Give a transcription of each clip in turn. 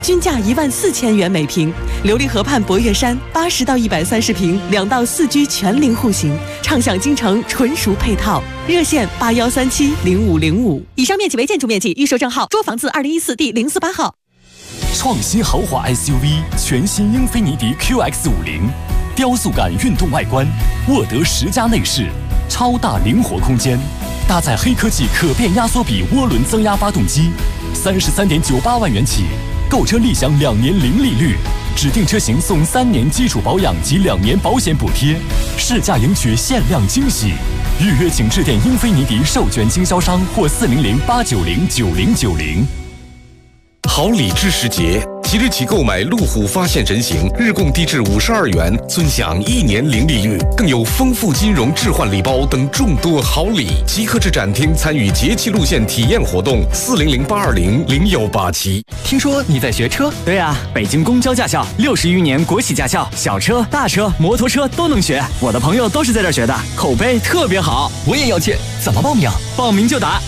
均价14000元每平。琉璃河畔博悦山80到130平，2到4居全龄户型，畅享京城纯熟配套。热线81370505。以上面积为建筑面积，预售证号捉房子2014第048号。 创新豪华 SUV 全新英菲尼迪 QX50，雕塑感运动外观，沃德10加内饰，超大灵活空间，搭载黑科技可变压缩比涡轮增压发动机，33.98万元起，购车立享2年零利率，指定车型送3年基础保养及2年保险补贴，试驾迎取限量惊喜。预约请致电英菲尼迪授权经销商或400-890-9090。 好礼智时节，即日起购买路虎发现人形，日供低至52元，尊享1年零利率，更有丰富金融置换礼包等众多好礼。即刻至展厅参与节气路线体验活动，400-820-0187。 听说你在学车？对啊，北京公交驾校60余年国企驾校，小车、大车、摩托车都能学。我的朋友都是在这儿学的，口碑特别好。 我也要去，怎么报名？ 报名就打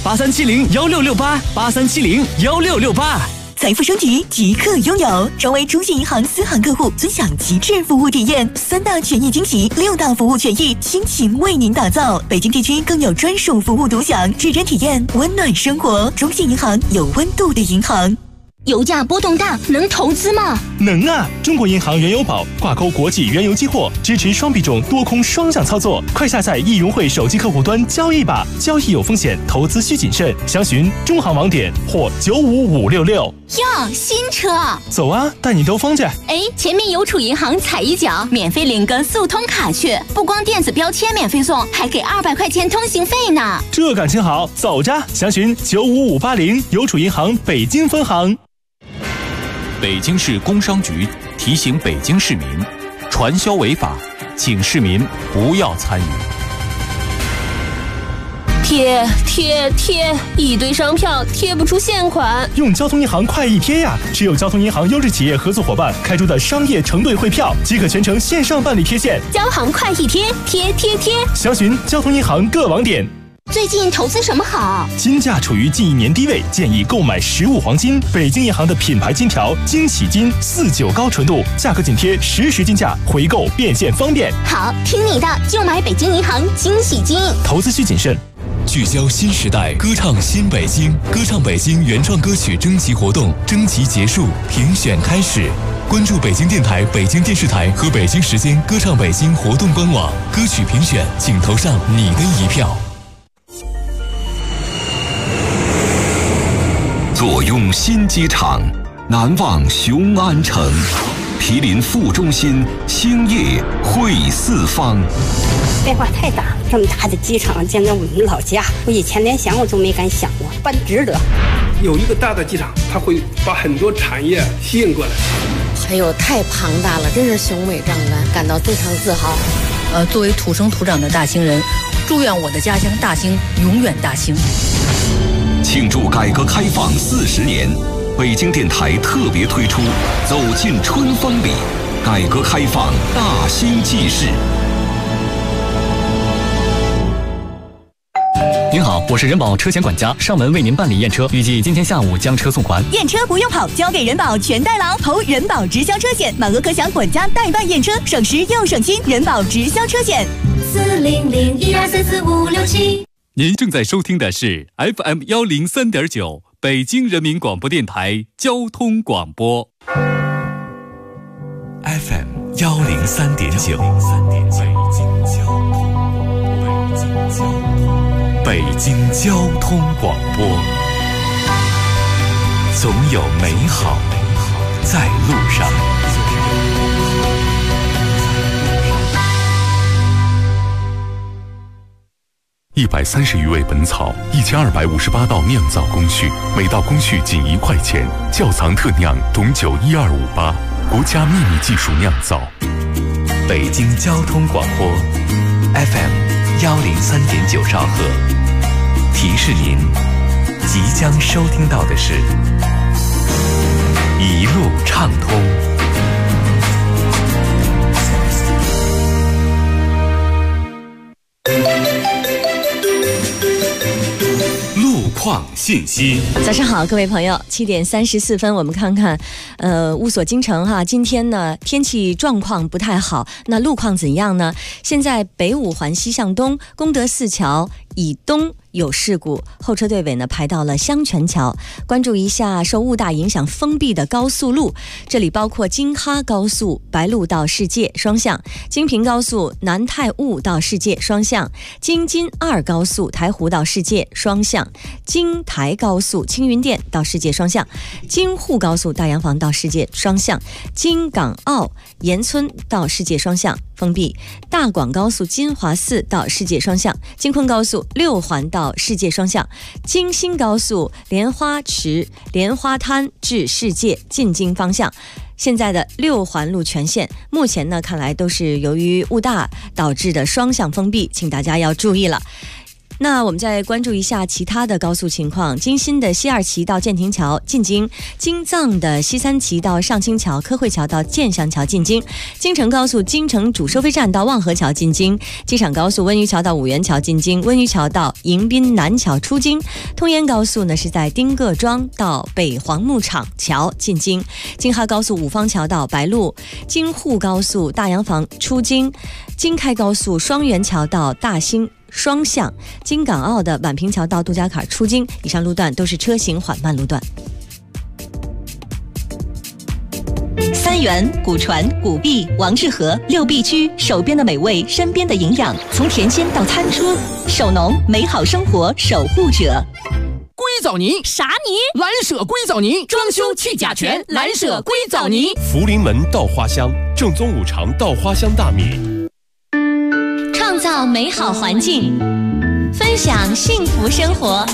83701668，83701668。 财富升级即刻拥有，成为中信银行私行客户，尊享极致服务体验，3大权益惊喜，6大服务权益，倾情为您打造。北京地区更有专属服务独享，指针体验温暖生活。中信银行有温度的银行。 油价波动大，能投资吗？ 能啊！中国银行原油宝挂钩国际原油期货，支持双币种多空双向操作。快下载易融汇手机客户端交易吧，交易有风险，投资需谨慎。详询中行网点或95566。 哟，新车！ 走啊，带你兜风去。 哎，前面邮储银行踩一脚，免费领个速通卡去，不光电子标签免费送，还给200块钱通行费呢。 这感情好，走着！详询95580，邮储银行北京分行。 北京市工商局提醒北京市民，传销违法，请市民不要参与。 贴，一堆商票贴不出现款。 用交通银行快易贴呀！持有交通银行优质企业合作伙伴开出的商业承兑汇票，即可全程线上办理贴现。 交行快易贴，贴。 详询交通银行各网点。 最近投资什么好？ 金价处于近1年低位，建议购买实物黄金。北京银行的品牌金条惊喜金49高纯度，价格紧贴实时金价，回购变现方便。 好，听你的，就买北京银行惊喜金。 投资需谨慎。 聚焦新时代，歌唱新北京，歌唱北京原创歌曲征集活动，征集结束，评选开始。关注北京电台、北京电视台和北京时间歌唱北京活动官网，歌曲评选，请投上你的一票。 坐拥新机场，难忘雄安城，毗邻副中心，兴业汇四方。 变化太大，这么大的机场建在我们老家，我以前连想我都没敢想过，办值得。 有一个大的机场，它会把很多产业吸引过来。 哎呦，太庞大了，真是雄伟壮观，感到非常自豪。 作为土生土长的大兴人，祝愿我的家乡大兴永远大兴。 庆祝改革开放40年，北京电台特别推出《走进春风里》，改革开放大兴纪事。 您好，我是人保车险管家，上门为您办理验车，预计今天下午将车送还。 验车不用跑，交给人保全代劳，投人保直销车险，满额可享管家代办验车，省时又省心。人保直销车险 40012445567。 您正在收听的是 FM103.9北京人民广播电台交通广播。FM103.9北京交通广播，总有美好在路上。130余味本草，1258道酿造工序，每道工序仅1块钱。窖藏特酿董酒12588，国家秘密技术酿造。北京交通广播 FM103.9兆赫，提示您即将收听到的是一路畅通。路况况信息。 早上好，各位朋友，7点34分，我们看看，雾锁京城哈，今天呢天气状况不太好，那路况怎样呢？现在北五环西向东，功德寺桥以东有事故，后车队尾呢排到了香泉桥。关注一下受雾大影响封闭的高速路，这里包括京哈高速白鹿到世界双向，京平高速南太坞到世界双向，京津2高速台湖到世界双向，京台高速青云店到世界双向，京沪高速大洋房到世界双向，京港澳盐村到世界双向封闭，大广高速金华寺到世界双向，京昆高速6环到世界双向，京新高速莲花池莲花滩至世界进京方向。现在的6环路全线目前呢看来都是由于雾大导致的双向封闭，请大家要注意了。那我们再关注一下其他的高速情况，京新的西2旗到建亭桥进京，京藏的西3旗到上清桥科汇桥到建祥桥进京，京承高速京承主收费站到望河桥进京，机场高速温榆桥到五元桥进京，温榆桥到迎宾南桥出京，通燕高速呢是在丁各庄到北黄牧场桥进京，京哈高速五方桥到白鹿，京沪高速大洋房出京，京开高速双元桥到大兴双向，京港澳的宛平桥到杜家坎出京，以上路段都是车行缓慢路段。 3元、古传、古碧、王致和6必居，手边的美味，身边的营养，从甜鲜到餐桌，手农美好生活守护者。 硅藻泥啥泥？ 蓝舍硅藻泥，装修去甲醛，蓝舍硅藻泥。 福临门稻花香，正宗五常稻花香大米。 创造美好环境，分享幸福生活。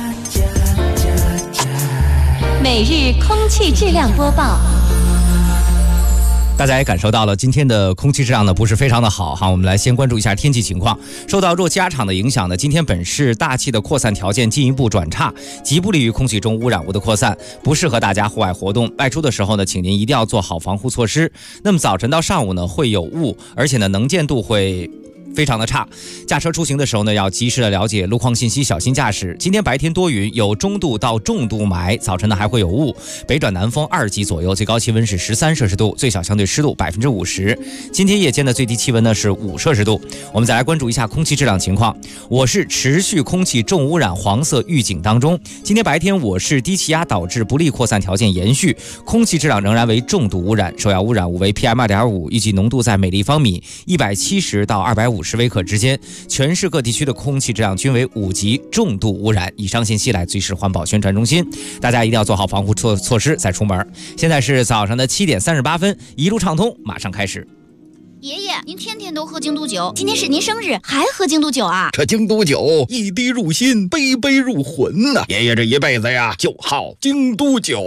每日空气质量播报。 大家也感受到了今天的空气质量呢不是非常的好哈，我们来先关注一下天气情况。受到弱气压场的影响呢，今天本市大气的扩散条件进一步转差，极不利于空气中污染物的扩散，不适合大家户外活动。外出的时候呢，请您一定要做好防护措施。那么早晨到上午呢会有雾，而且呢能见度会非常的差，驾车出行的时候呢，要及时的了解路况信息，小心驾驶。今天白天多云，有中度到重度霾，早晨呢还会有雾，北转南风2级左右，最高气温是13摄氏度，最小相对湿度50%。今天夜间的最低气温呢是5摄氏度。我们再来关注一下空气质量情况。我市持续空气重污染黄色预警当中，今天白天我市低气压导致不利扩散条件延续，空气质量仍然为重度污染，首要污染物为 PM2.5， 预计浓度在每立方米170到250微克之间，全市各地区的空气质量均为5级重度污染。以上信息来自于市环保宣传中心，大家一定要做好防护措施再出门。现在是早上的7点38分，一路畅通马上开始。 爷爷，您天天都喝京都酒，今天是您生日，还喝京都酒啊？ 这京都酒一滴入心，杯杯入魂呐！爷爷这一辈子呀，就好京都酒。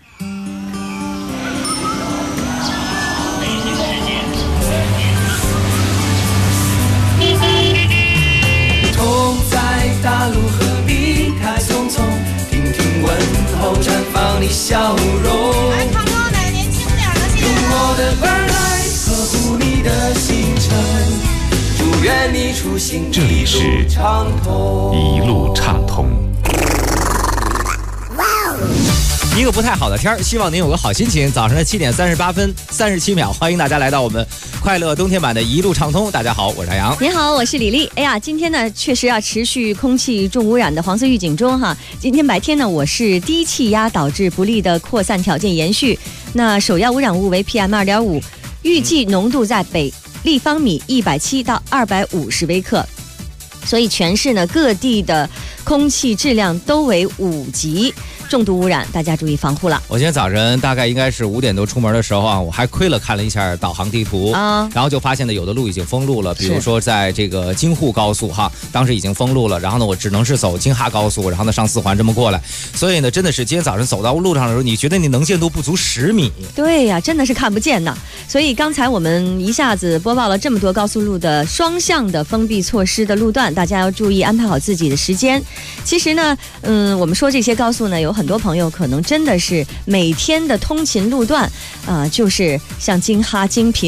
大路何必太匆匆，听听问候绽放你笑容。 来唱歌的年轻点的戏。 用我的耳来呵护你的行程，祝愿你出行一路畅通。 一路畅通。 一个不太好的天儿，希望您有个好心情。早上的7点38分37秒，欢迎大家来到我们快乐冬天版的一路畅通。大家好，我是阿阳。 你好，我是李丽。哎呀，今天呢确实持续空气重污染的黄色预警中哈。今天白天呢，我市低气压导致不利的扩散条件延续，那首要污染物为 PM2.5， 预计浓度在北立方米170到250微克。所以全市呢各地的空气质量都为5级重度污染，大家注意防护了。 我今天早晨大概应该是5点多出门的时候啊，我还亏了看了一下导航地图然后就发现呢有的路已经封路了，比如说在这个京沪高速哈，当时已经封路了，然后呢我只能是走京哈高速，然后呢上4环这么过来，所以呢真的是今天早晨走到路上的时候，你觉得你能见度不足10米。 对呀，真的是看不见呢。所以刚才我们一下子播报了这么多高速路的双向的封闭措施的路段，大家要注意安排好自己的时间。其实呢我们说这些高速呢，有很多朋友可能真的是每天的通勤路段就是像京哈、京平、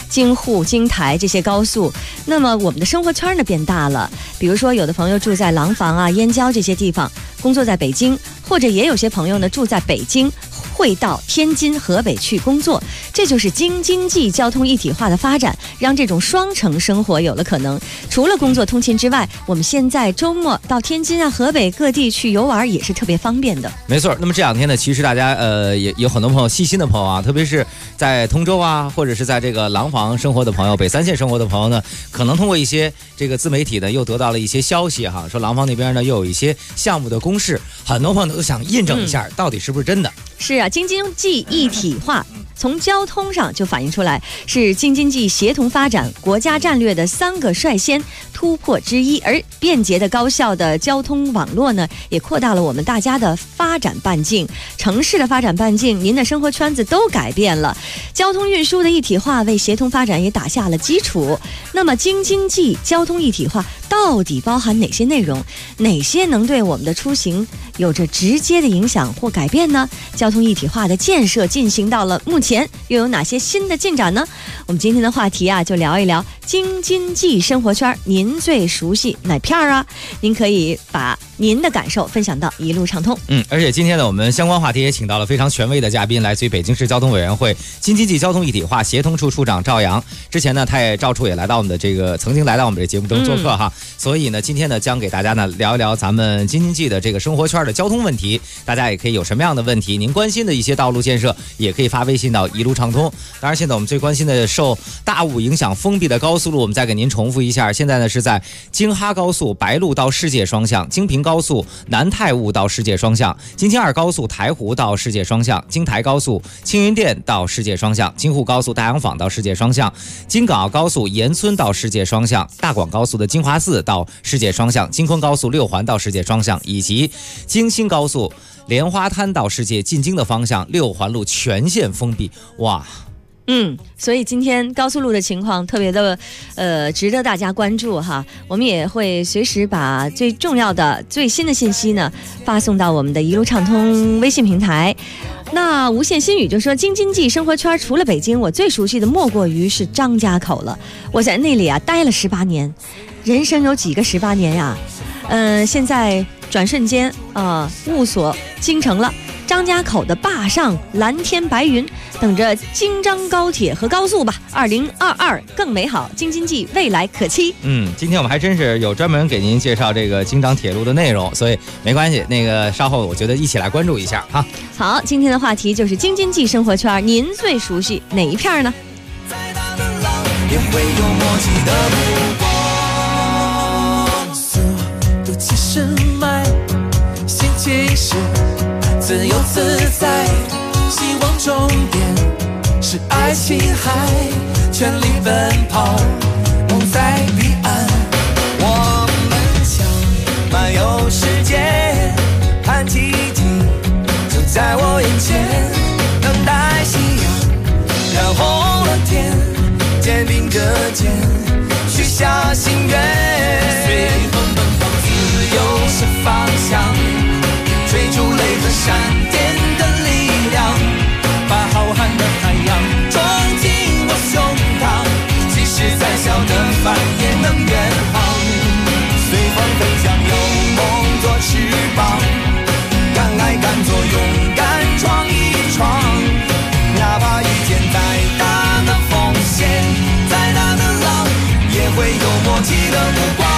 京沪、京台这些高速。那么我们的生活圈呢变大了，比如说有的朋友住在廊坊啊、燕郊这些地方，工作在北京，或者也有些朋友呢住在北京，会到天津、河北去工作。这就是京津冀交通一体化的发展，让这种双城生活有了可能。除了工作通勤之外，我们现在周末到天津啊、河北各地去游玩也是特别方便的。 没错，那么这两天呢，其实大家也有很多朋友细心的朋友啊，特别是在通州啊，或者是在这个廊坊生活的朋友、北三县生活的朋友呢，可能通过一些这个自媒体呢，又得到了一些消息哈，说廊坊那边呢又有一些项目的公示，很多朋友都想印证一下，到底是不是真的。 是啊，京津冀一体化从交通上就反映出来，是京津冀协同发展国家战略的3个率先突破之一。而便捷的高效的交通网络呢，也扩大了我们大家的发展半径，城市的发展半径，您的生活圈子都改变了。交通运输的一体化为协同发展也打下了基础。那么京津冀交通一体化到底包含哪些内容？哪些能对我们的出行有着直接的影响或改变呢？交通一体化的建设进行到了目前又有哪些新的进展呢？我们今天的话题啊，就聊一聊京津冀生活圈，您最熟悉哪片啊？您可以把您的感受分享到一路畅通。 而且今天呢，我们相关话题也请到了非常权威的嘉宾，来自于北京市交通委员会京津冀交通一体化协同处处长赵阳。之前呢，赵处也来到我们的曾经来到我们这节目中做客哈。所以呢，今天呢，将给大家呢聊一聊咱们京津冀的这个生活圈的交通问题。大家也可以有什么样的问题，您关心的一些道路建设，也可以发微信到一路畅通。当然，现在我们最关心的受大雾影响封闭的高速路，我们再给您重复一下。现在呢是在京哈高速白鹿到世界双向，京平高速南太坞到世界双向，京津2高速台湖到世界双向，京台高速青云店到世界双向，京沪高速大洋坊到世界双向，京港澳高速盐村到世界双向，大广高速的京华寺到世界双向，京昆高速6环到世界双向，以及京新高速莲花滩到世界进京的方向6环路全线封闭。哇， 所以今天高速路的情况特别的值得大家关注哈。我们也会随时把最重要的最新的信息呢发送到我们的一路畅通微信平台。那无限心语就说，京津冀生活圈除了北京，我最熟悉的莫过于是张家口了。我在那里啊待了18年，人生有几个18年呀？现在转瞬间雾锁京城了，张家口的坝上蓝天白云，等着京张高铁和高速吧。2022更美好，京津冀未来可期。 今天我们还真是有专门给您介绍这个京张铁路的内容，所以没关系，稍后我觉得一起来关注一下哈。 好，今天的话题就是京津冀生活圈，您最熟悉哪一片呢？再大的浪也会有默契的目光，速度70迈，心情是自由自在，希望终点是爱琴海，全力奔跑，梦在彼岸。我们想漫游世界，看奇迹就在我眼前，等待夕阳染红了天，肩并着肩许下心愿，随风奔跑，自由是方向，追逐雷和闪电的力量，把浩瀚的海洋装进我胸膛，即使再小的帆也能远航，随风飞翔，有梦做翅膀，敢爱敢做，勇敢闯一闯，哪怕遇见再大的风险，再大的浪，也会有默契的目光。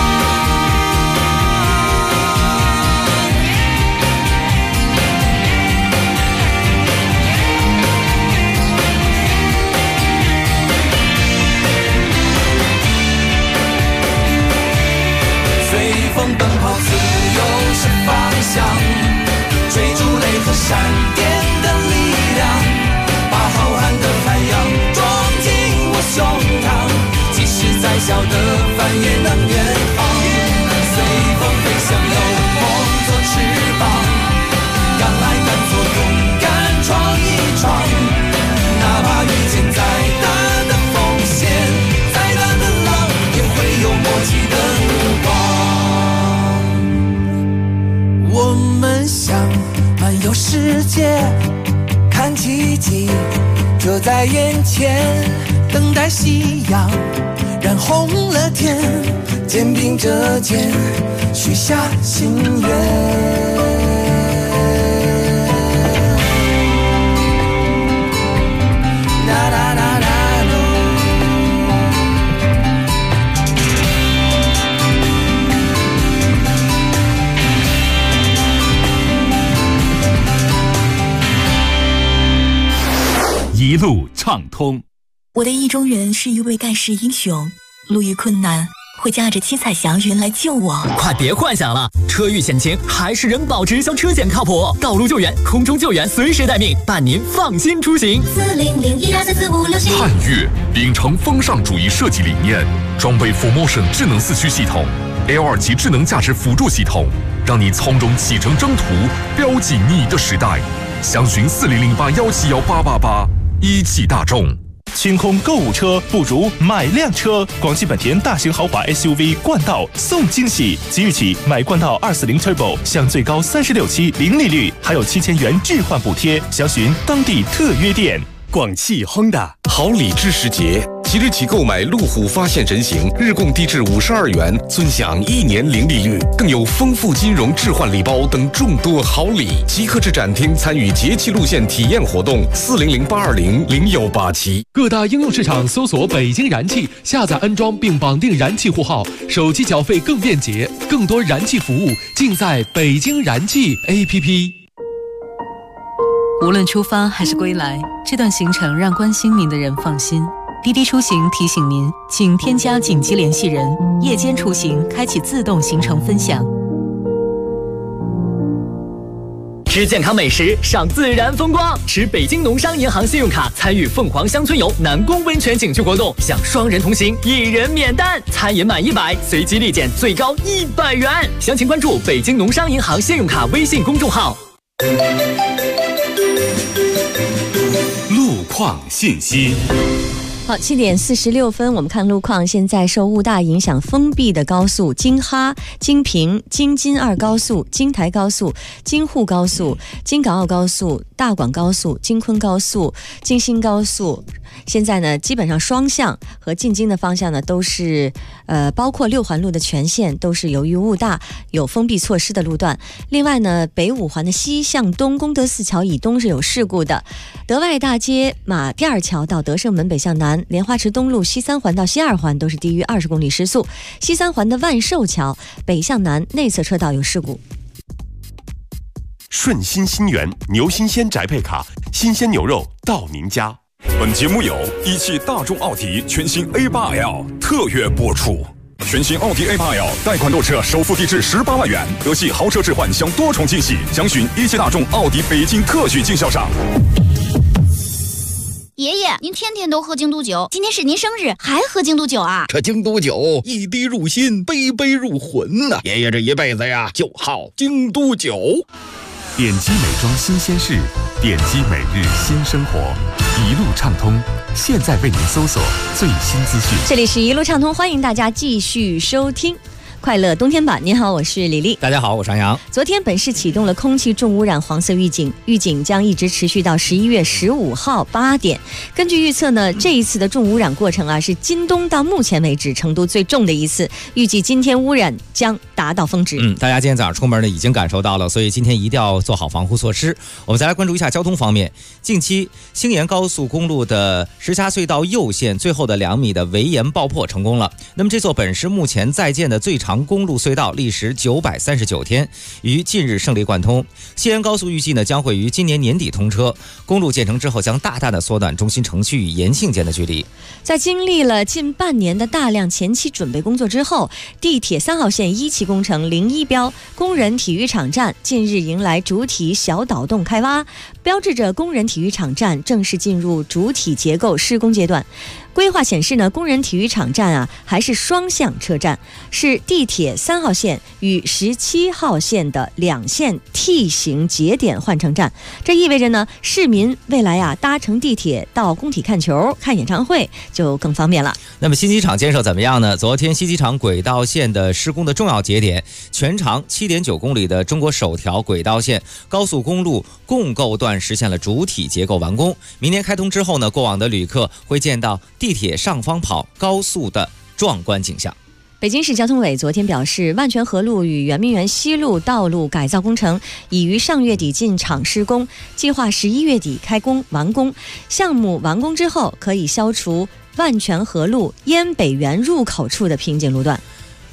随风奔跑，自由是方向，追逐雷和闪电的力量，把浩瀚的海洋装进我胸膛，即使再小的帆也能远航，随风飞翔，有梦做翅膀，敢爱敢做，勇敢闯一闯，哪怕遇见再大的风险，再大的浪，也会有默契的目光。我们想漫游世界，看奇迹就就在眼前，等待夕阳染红了天，肩并着肩许下心愿。 一路畅通。 我的意中人是一位盖世英雄，路遇困难会驾着七彩祥云来救我。 快别幻想了，车遇险情还是人保直销车险靠谱，道路救援、空中救援随时待命，伴您放心出行。 40012344567。汉越秉承风尚主义设计理念，装备 4Motion 智能四驱系统 ，L2 级智能驾驶辅助系统，让你从容启程征途，标记你的时代。详询4008171888。一汽大众。 清空购物车不如买辆车。广汽本田大型豪华 SUV 冠道送惊喜，即日起买冠道240 Turbo 享最高36期零利率，还有7000元置换补贴。详询当地特约店。 广汽 Honda 好礼知识节，即日起购买路虎发现人形，日供低至52元，尊享1年零利率，更有丰富金融置换礼包等众多好礼。即刻至展厅参与节气路线体验活动，40082000187。 各大应用市场搜索北京燃气，下载安装并绑定燃气户号，手机缴费更便捷，更多燃气服务尽在北京燃气 APP。 无论出发还是归来，这段行程让关心您的人放心。滴滴出行提醒您，请添加紧急联系人，夜间出行开启自动行程分享。 吃健康美食，赏自然风光，持北京农商银行信用卡参与凤凰乡村游南宫温泉景区活动，享双人同行，1人免单，餐饮满100随机立减最高100元。详情关注北京农商银行信用卡微信公众号。 路况信息。 好，7点46分，我们看路况。现在受雾大影响封闭的高速京哈、京平、京津2高速、京台高速、京沪高速、京港澳高速、大广高速、京昆高速、京新高速，现在呢基本上双向和进京的方向呢都是包括6环路的全线都是由于雾大有封闭措施的路段。另外呢，北5环的西向东功德寺桥以东是有事故的，德外大街马甸儿桥到德胜门北向南，莲花池东路西3环到西2环都是低于20公里时速。西3环的万寿桥北向南内侧车道有事故。 顺心新源牛新鲜宅配卡，新鲜牛肉到您家。 本节目由一汽大众奥迪全新 A8L 特约播出。全新奥迪 A8L 贷款购车首付低至18万元，德系豪车置换享多重惊喜，详询一汽大众奥迪北京特许经销商。 爷爷，您天天都喝京都酒，今天是您生日，还喝京都酒啊？ 这京都酒一滴入心，杯杯入魂呐！爷爷这一辈子呀，就好京都酒。 点击美妆新鲜事，点击每日新生活，一路畅通。现在为您搜索最新资讯。 这里是一路畅通，欢迎大家继续收听快乐冬天版。您好，我是李丽。 大家好，我是杨洋。 昨天本市启动了空气重污染黄色预警，预警将一直持续到11月15号8点。根据预测呢，这一次的重污染过程啊，是今冬到目前为止程度最重的一次，预计今天污染将达到峰值。 大家今天早上出门呢已经感受到了，所以今天一定要做好防护措施。我们再来关注一下交通方面，近期兴延高速公路的石峡隧道右线最后的2米的围岩爆破成功了。那么这座本市目前在建的最长公路隧道历时939天，于近日胜利贯通。西延高速预计呢将会于今年年底通车，公路建成之后将大大的缩短中心城区与延庆间的距离。 在经历了近半年的大量前期准备工作之后，地铁3号线1期工程01标工人体育场站近日迎来主体小岛洞开挖，标志着工人体育场站正式进入主体结构施工阶段。 规划显示呢，工人体育场站啊还是双向车站，是地铁3号线与17号线的2线 T 型节点换乘站。这意味着呢，市民未来啊搭乘地铁到工体看球、看演唱会就更方便了。 那么新机场建设怎么样呢？昨天新机场轨道线的施工的重要节点，全长7.9公里的中国首条轨道线高速公路共构段实现了主体结构完工。明年开通之后呢，过往的旅客会见到地铁上方跑高速的壮观景象。 北京市交通委昨天表示，万泉河路与圆明园西路道路改造工程已于上月底进场施工，计划11月底开工完工。项目完工之后，可以消除万泉河路燕北园入口处的瓶颈路段。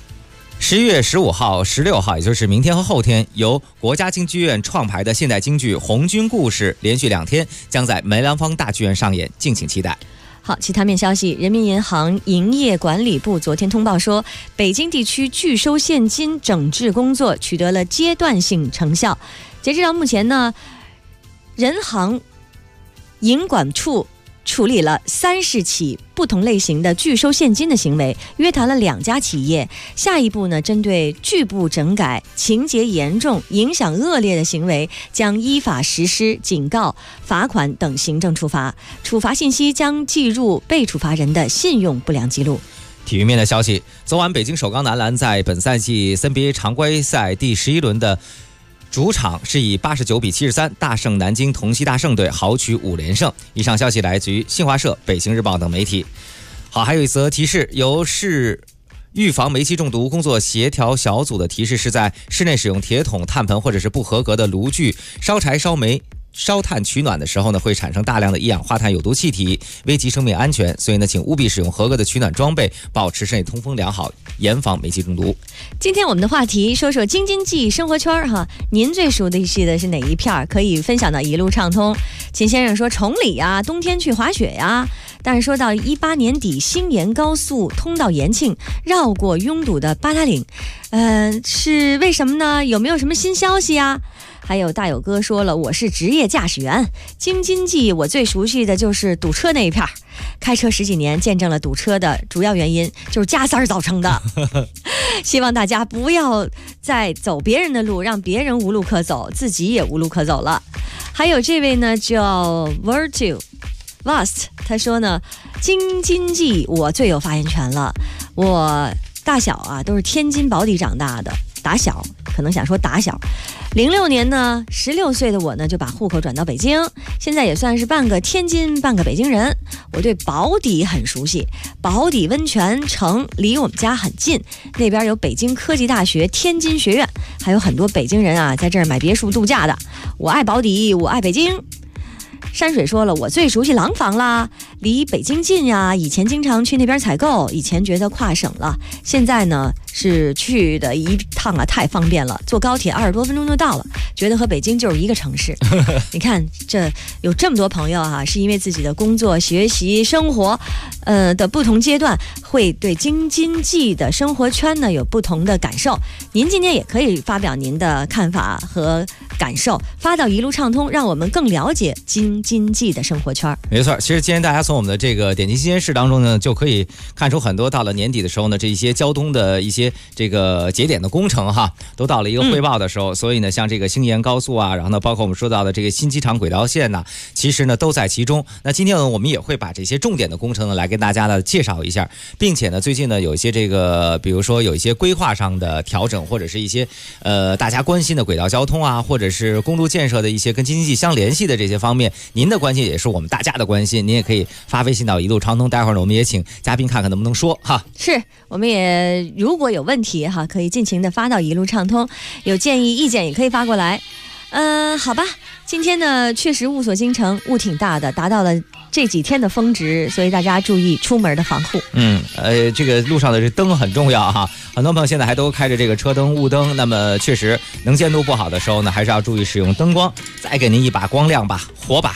11月15号、16号，也就是明天和后天，由国家京剧院创排的现代京剧《红军故事》连续2天将在梅兰芳大剧院上演，敬请期待。 好，其他面消息，人民银行营业管理部昨天通报说，北京地区拒收现金整治工作取得了阶段性成效。截止到目前呢，人行营管处处理了30起不同类型的拒收现金的行为，约谈了2家企业。下一步呢，针对拒不整改、情节严重、影响恶劣的行为，将依法实施警告、罚款等行政处罚。处罚信息将记入被处罚人的信用不良记录。 体育面的消息，昨晚北京首钢男篮在本赛季 NBA 常规赛第11轮的主场是以89比73大胜南京同曦大胜队，豪取5连胜。以上消息来自于新华社、北京日报等媒体。好，还有一则提示，由市预防煤气中毒工作协调小组的提示是，在室内使用铁桶、炭盆或者是不合格的炉具烧柴、烧煤、烧炭取暖的时候呢，会产生大量的一氧化碳有毒气体，危及生命安全。所以呢，请务必使用合格的取暖装备，保持室内通风良好，严防煤气中毒。 今天我们的话题说说京津冀生活圈哈，您最熟悉的是哪一片？可以分享到一路畅通。秦先生说崇礼呀，冬天去滑雪呀。但是说到18年底新延高速通到延庆，绕过拥堵的八达岭，是为什么呢？有没有什么新消息呀？还有大友哥说了，我是职业驾驶员，京津冀我最熟悉的就是堵车那一片，开车10几年，见证了堵车的主要原因就是加塞造成的。希望大家不要再走别人的路，让别人无路可走，自己也无路可走了。还有这位呢叫 Virtue Vast， 他说呢，京津冀我最有发言权了，我大小啊都是天津保底长大的，打小可能想说打小。06年呢，16岁的我呢就把户口转到北京，现在也算是半个天津半个北京人。我对保底很熟悉，保底温泉城离我们家很近，那边有北京科技大学、天津学院，还有很多北京人啊在这儿买别墅度假的。我爱保底，我爱北京。山水说了，我最熟悉廊坊啦，离北京近呀，以前经常去那边采购，以前觉得跨省了，现在呢是去的一趟啊太方便了，坐高铁20多分钟就到了，觉得和北京就是一个城市。你看这有这么多朋友啊，是因为自己的工作、学习、生活的不同阶段，会对京津冀的生活圈呢有不同的感受。您今天也可以发表您的看法和感受，发到一路畅通，让我们更了解京津冀的生活圈。 没错，其实今天大家从我们的这个点击新鲜事当中呢，就可以看出很多到了年底的时候呢，这一些交通的一些这个节点的工程哈，都到了一个汇报的时候。所以呢，像这个兴延高速啊，然后呢，包括我们说到的这个新机场轨道线呐，其实呢都在其中。那今天呢，我们也会把这些重点的工程呢来跟大家呢介绍一下，并且呢，最近呢有一些这个，比如说有一些规划上的调整，或者是一些大家关心的轨道交通啊，或者是公路建设的一些跟京津冀相联系的这些方面，您的关心也是我们大家的关心，您也可以发微信到一路畅通。待会儿呢，我们也请嘉宾看看能不能说哈。 是，我们也如果有问题哈，可以尽情的发到一路畅通，有建议意见也可以发过来。好吧，今天呢确实雾锁京城，雾挺大的，达到了这几天的峰值，所以大家注意出门的防护。 这个路上的这灯很重要哈，很多朋友现在还都开着这个车灯、雾灯，那么确实能见度不好的时候呢，还是要注意使用灯光。再给您一把光亮吧，火把。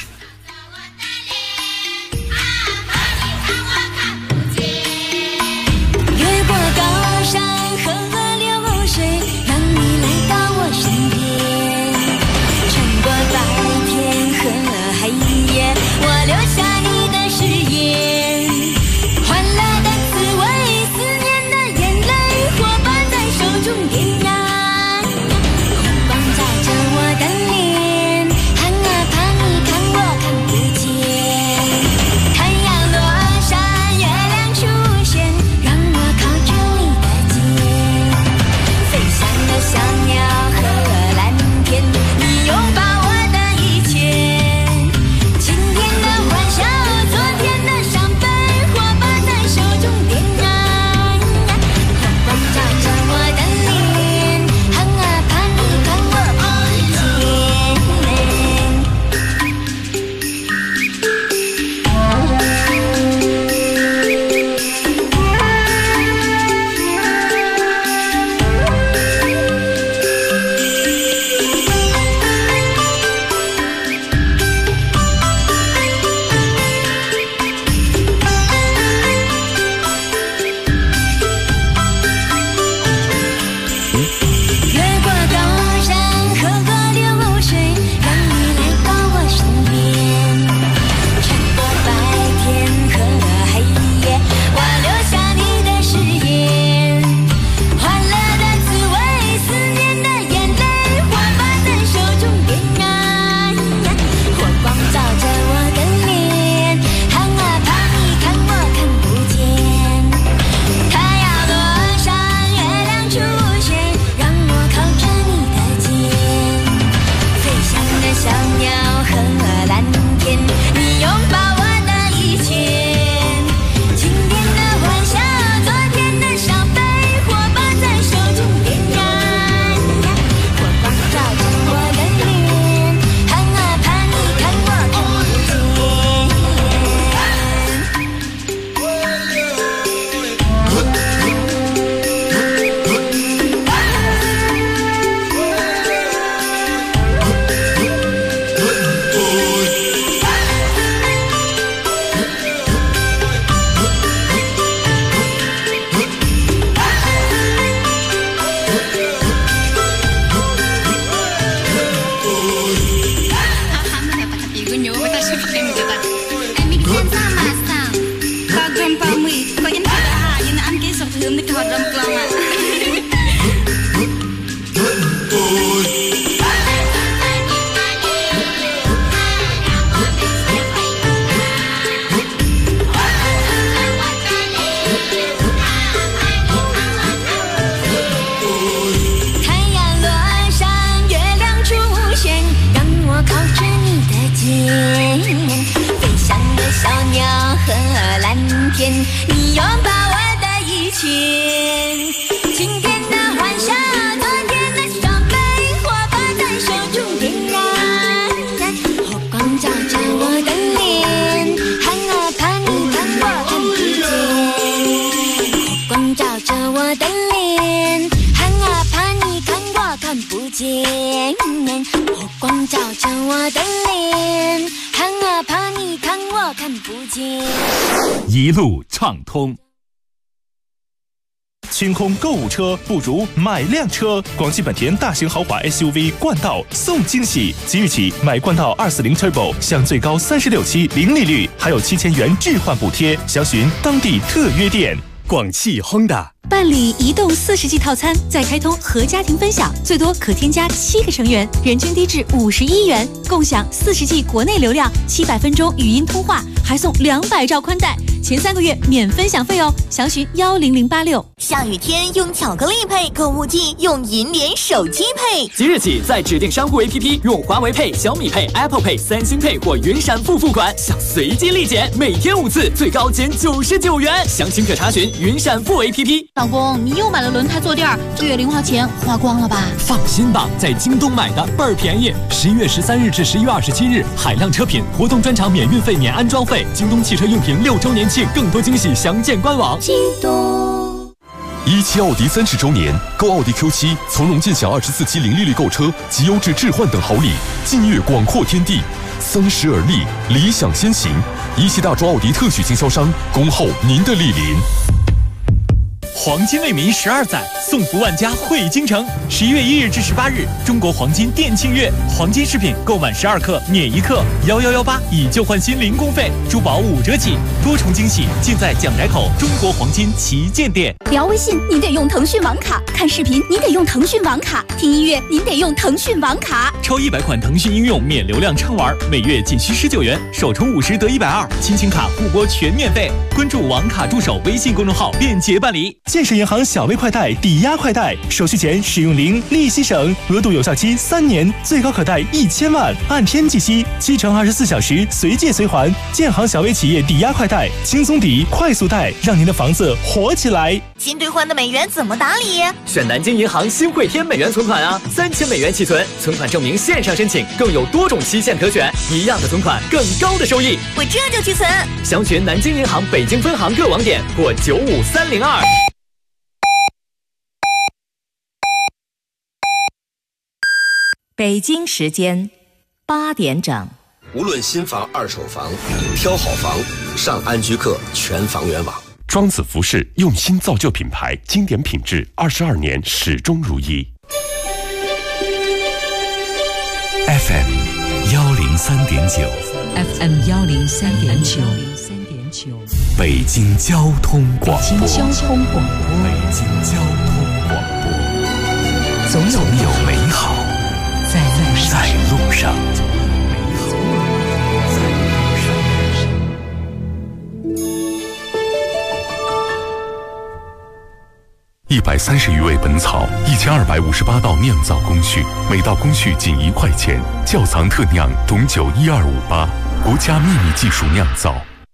我留下你的誓言， 你拥抱我的一群，今天的欢笑，昨天的伤悲，火把在手中点燃，火光照着我的脸，喊啊怕你看我看不见，火光照着我的脸，喊啊怕你看我看不见，火光照着我的脸，喊啊怕你看我看不见。 一路畅通。 清空购物车不如买辆车。广汽本田大型豪华 SUV 冠道送惊喜，即日起买冠道240 Turbo 享最高36期零利率，还有7000元置换补贴。详询当地特约店。 广汽 Honda。 办理移动40G 套餐，再开通和家庭分享，最多可添加7个成员，人均低至51元，共享40G 国内流量，700分钟语音通话，还送200兆宽带，前3个月免分享费哦。详询10086。 下雨天用巧克力配，购物季用银联手机配。 即日起，在指定商户 APP 用华为Pay、小米Pay、Apple Pay、三星Pay 或云闪付付款，享随机立减，每天5次，最高减99元。详情可查询云闪付 APP。 老公，你又买了轮胎坐垫，这月零花钱花光了吧？ 放心吧，在京东买的倍儿便宜。11月13日至11月27日，海量车品活动专场免运费、免安装费。京东汽车用品6周年庆，更多惊喜详见官网。 京东。 17奥迪30周年，购奥迪 Q7，从容尽享24期零利率购车及优质置换等好礼，尽悦广阔天地。30而立，理想先行。17大洲奥迪特许经销商，恭候您的莅临。 黄金为民12载，送福万家汇京城。11月1日至18日，中国黄金店庆月，黄金饰品购满12克免1克，1118以旧换新零工费，珠宝5折起，多重惊喜尽在蒋宅口中国黄金旗舰店。 聊微信您得用腾讯网卡，看视频您得用腾讯网卡，听音乐您得用腾讯网卡。 超100款腾讯应用免流量畅玩，每月仅需19元，首充50得120，亲情卡互拨全免费。关注网卡助手微信公众号，便捷办理。建设银行小微快贷抵押快贷，手续前使用0，利息省，额度有效期3年，最高可贷1000万，按天计息，7乘24小时随借随还。建行小微企业抵押快贷，轻松抵，快速贷，让您的房子活起来。 新兑换的美元怎么打理？ 选南京银行新汇添美元存款啊，3000美元起存，存款证明线上申请，更有多种期限可选，一样的存款，更高的收益。 我这就去存。 详询南京银行北京分行各网点或95302。 北京时间8点整。 无论新房、二手房，挑好房上安居客全房源网。 庄子服饰用心造就品牌，经典品质，22年始终如一。 FM 103.9 FM 103.9， 北京交通广播。 北京交通广播。 北京交通广播。总有美好在路上。130余味本草，1258道酿造工序，每道工序仅1块钱。窖藏特酿董酒12588，国家秘密技术酿造。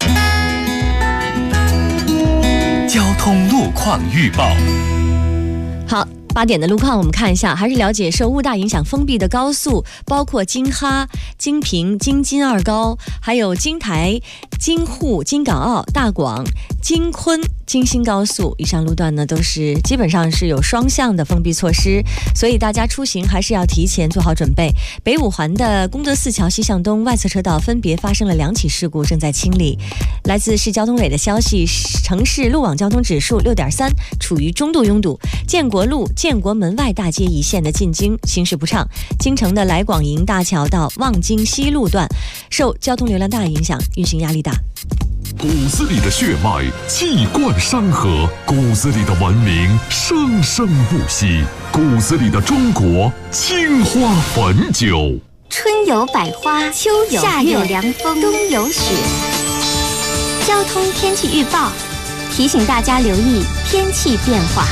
交通路况预报。 好。8点的路况我们看一下，还是了解受雾大影响封闭的高速，包括京哈、京平、京津二高，还有京台、京沪、京港澳、大广、京昆、京新高速，以上路段呢都是基本上是有双向的封闭措施，所以大家出行还是要提前做好准备。北五环的功德寺桥西向东外侧车道分别发生了2起事故，正在清理。来自市交通委的消息，城市路网交通指数6.3，处于中度拥堵。建国路建国门外大街一线的进京行驶不畅，京城的来广营大桥到望京西路段受交通流量大影响，运行压力大。 骨子里的血脉气贯山河，骨子里的文明生生不息，骨子里的中国青花汾酒。 春有百花，秋有夏有凉风，冬有雪。交通天气预报提醒大家留意天气变化。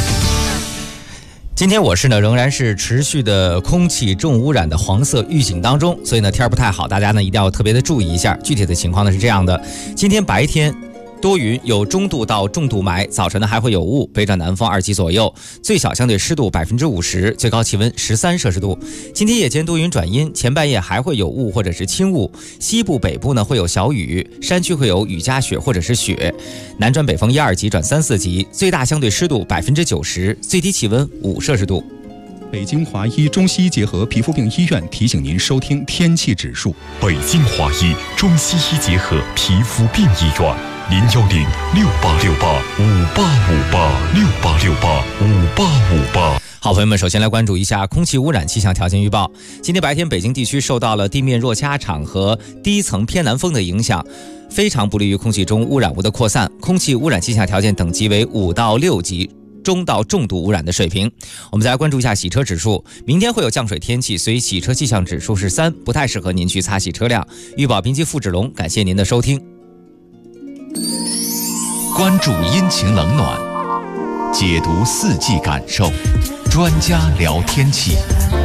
今天我市呢仍然是持续的空气重污染的黄色预警当中，所以呢天儿不太好，大家呢一定要特别的注意一下。具体的情况呢是这样的：今天白天多云，有中度到重度霾，早晨呢还会有雾，北转南风2级左右，最小相对湿度50%，最高气温13摄氏度。今天夜间多云转阴，前半夜还会有雾或者是轻雾，西部北部呢会有小雨，山区会有雨夹雪或者是雪，南转北风1、2级转3、4级，最大相对湿度90%，最低气温5摄氏度。 北京华医中西医结合皮肤病医院提醒您收听天气指数。 北京华医中西医结合皮肤病医院，010-6868-5858，6868-5858。 好，朋友们，首先来关注一下空气污染气象条件预报。今天白天，北京地区受到了地面弱气压场和低层偏南风的影响，非常不利于空气中污染物的扩散，空气污染气象条件等级为5到6级。中到重度污染的水平。我们再来关注一下洗车指数，明天会有降水天气，所以洗车气象指数是3，不太适合您去擦洗车辆。预报编辑付志龙，感谢您的收听。 关注阴晴冷暖，解读四季感受，专家聊天气。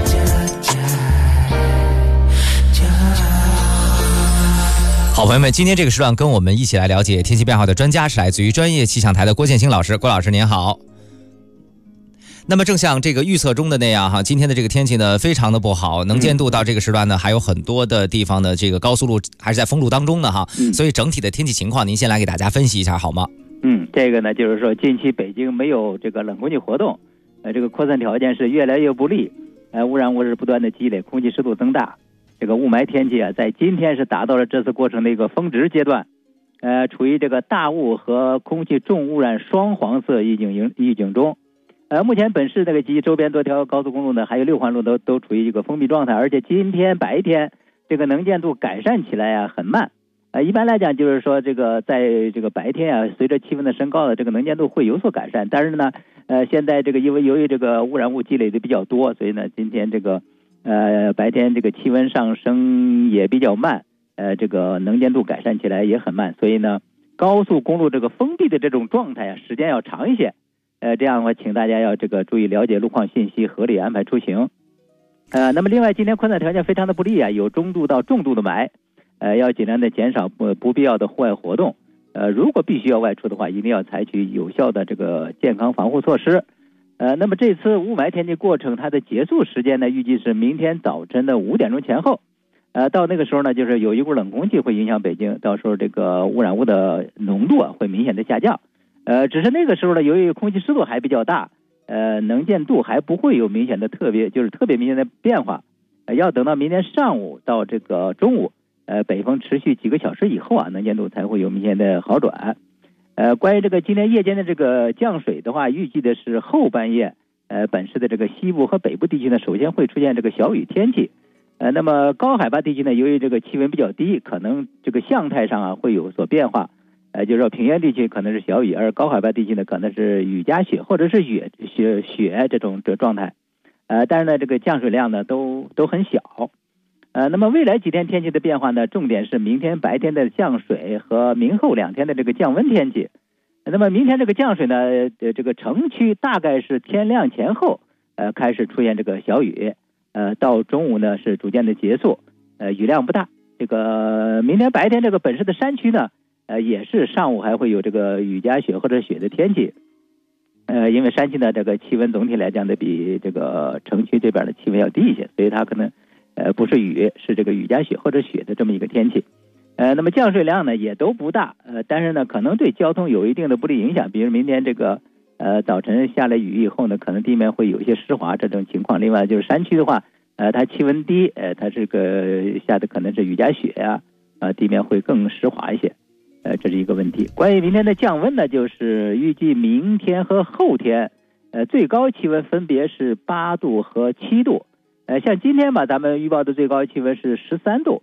好朋友们，今天这个时段跟我们一起来了解天气变化的专家是来自于专业气象台的郭建新老师。郭老师您好。那么正像这个预测中的那样哈，今天的这个天气呢非常的不好，能见度到这个时段呢还有很多的地方的这个高速路还是在封路当中的哈，所以整体的天气情况您先来给大家分析一下好吗？ 这个呢就是说近期北京没有这个冷空气活动，这个扩散条件是越来越不利，污染物是不断的积累，空气湿度增大，这个雾霾天气啊在今天是达到了这次过程的一个峰值阶段，处于这个大雾和空气重污染双黄色预警中。目前本市这个及周边多条高速公路呢，还有6环路都处于一个封闭状态，而且今天白天这个能见度改善起来很慢。一般来讲就是说这个在这个白天随着气温的升高的这个能见度会有所改善，但是呢现在这个由于这个污染物积累的比较多，所以呢今天这个白天这个气温上升也比较慢，这个能见度改善起来也很慢，所以呢高速公路这个封闭的这种状态时间要长一些。这样的话请大家要这个注意了解路况信息，合理安排出行。那么另外今天扩散条件非常的不利有中度到重度的霾，要尽量的减少不必要的户外活动。如果必须要外出的话，一定要采取有效的这个健康防护措施。那么这次雾霾天气过程它的结束时间呢，预计是明天早晨的5点钟前后。到那个时候呢，就是有一股冷空气会影响北京，到时候这个污染物的浓度会明显的下降。只是那个时候呢，由于空气湿度还比较大，能见度还不会有明显的特别明显的变化。要等到明天上午到这个中午，北风持续几个小时以后能见度才会有明显的好转。关于这个今天夜间的这个降水的话，预计的是后半夜，本市的这个西部和北部地区呢，首先会出现这个小雨天气。那么高海拔地区呢，由于这个气温比较低，可能这个象态上会有所变化。就是说平原地区可能是小雨，而高海拔地区呢可能是雨夹雪或者是雪这种状态。但是呢这个降水量呢都很小。那么未来几天天气的变化呢，重点是明天白天的降水和明后2天的这个降温天气。那么明天这个降水呢，这个城区大概是天亮前后开始出现这个小雨，到中午呢是逐渐的结束，雨量不大。这个明天白天这个本市的山区呢也是上午还会有这个雨夹雪或者雪的天气。因为山区的这个气温总体来讲的比这个城区这边的气温要低一些，所以它可能不是雨，是这个雨夹雪或者雪的这么一个天气。那么降水量呢也都不大，但是呢可能对交通有一定的不利影响，比如明天这个早晨下了雨以后呢，可能地面会有一些湿滑这种情况。另外就是山区的话，它气温低，它这个下的可能是雨夹雪地面会更湿滑一些。这是一个问题。关于明天的降温呢，就是预计明天和后天最高气温分别是8度和7度。像今天吧，咱们预报的最高气温是13度，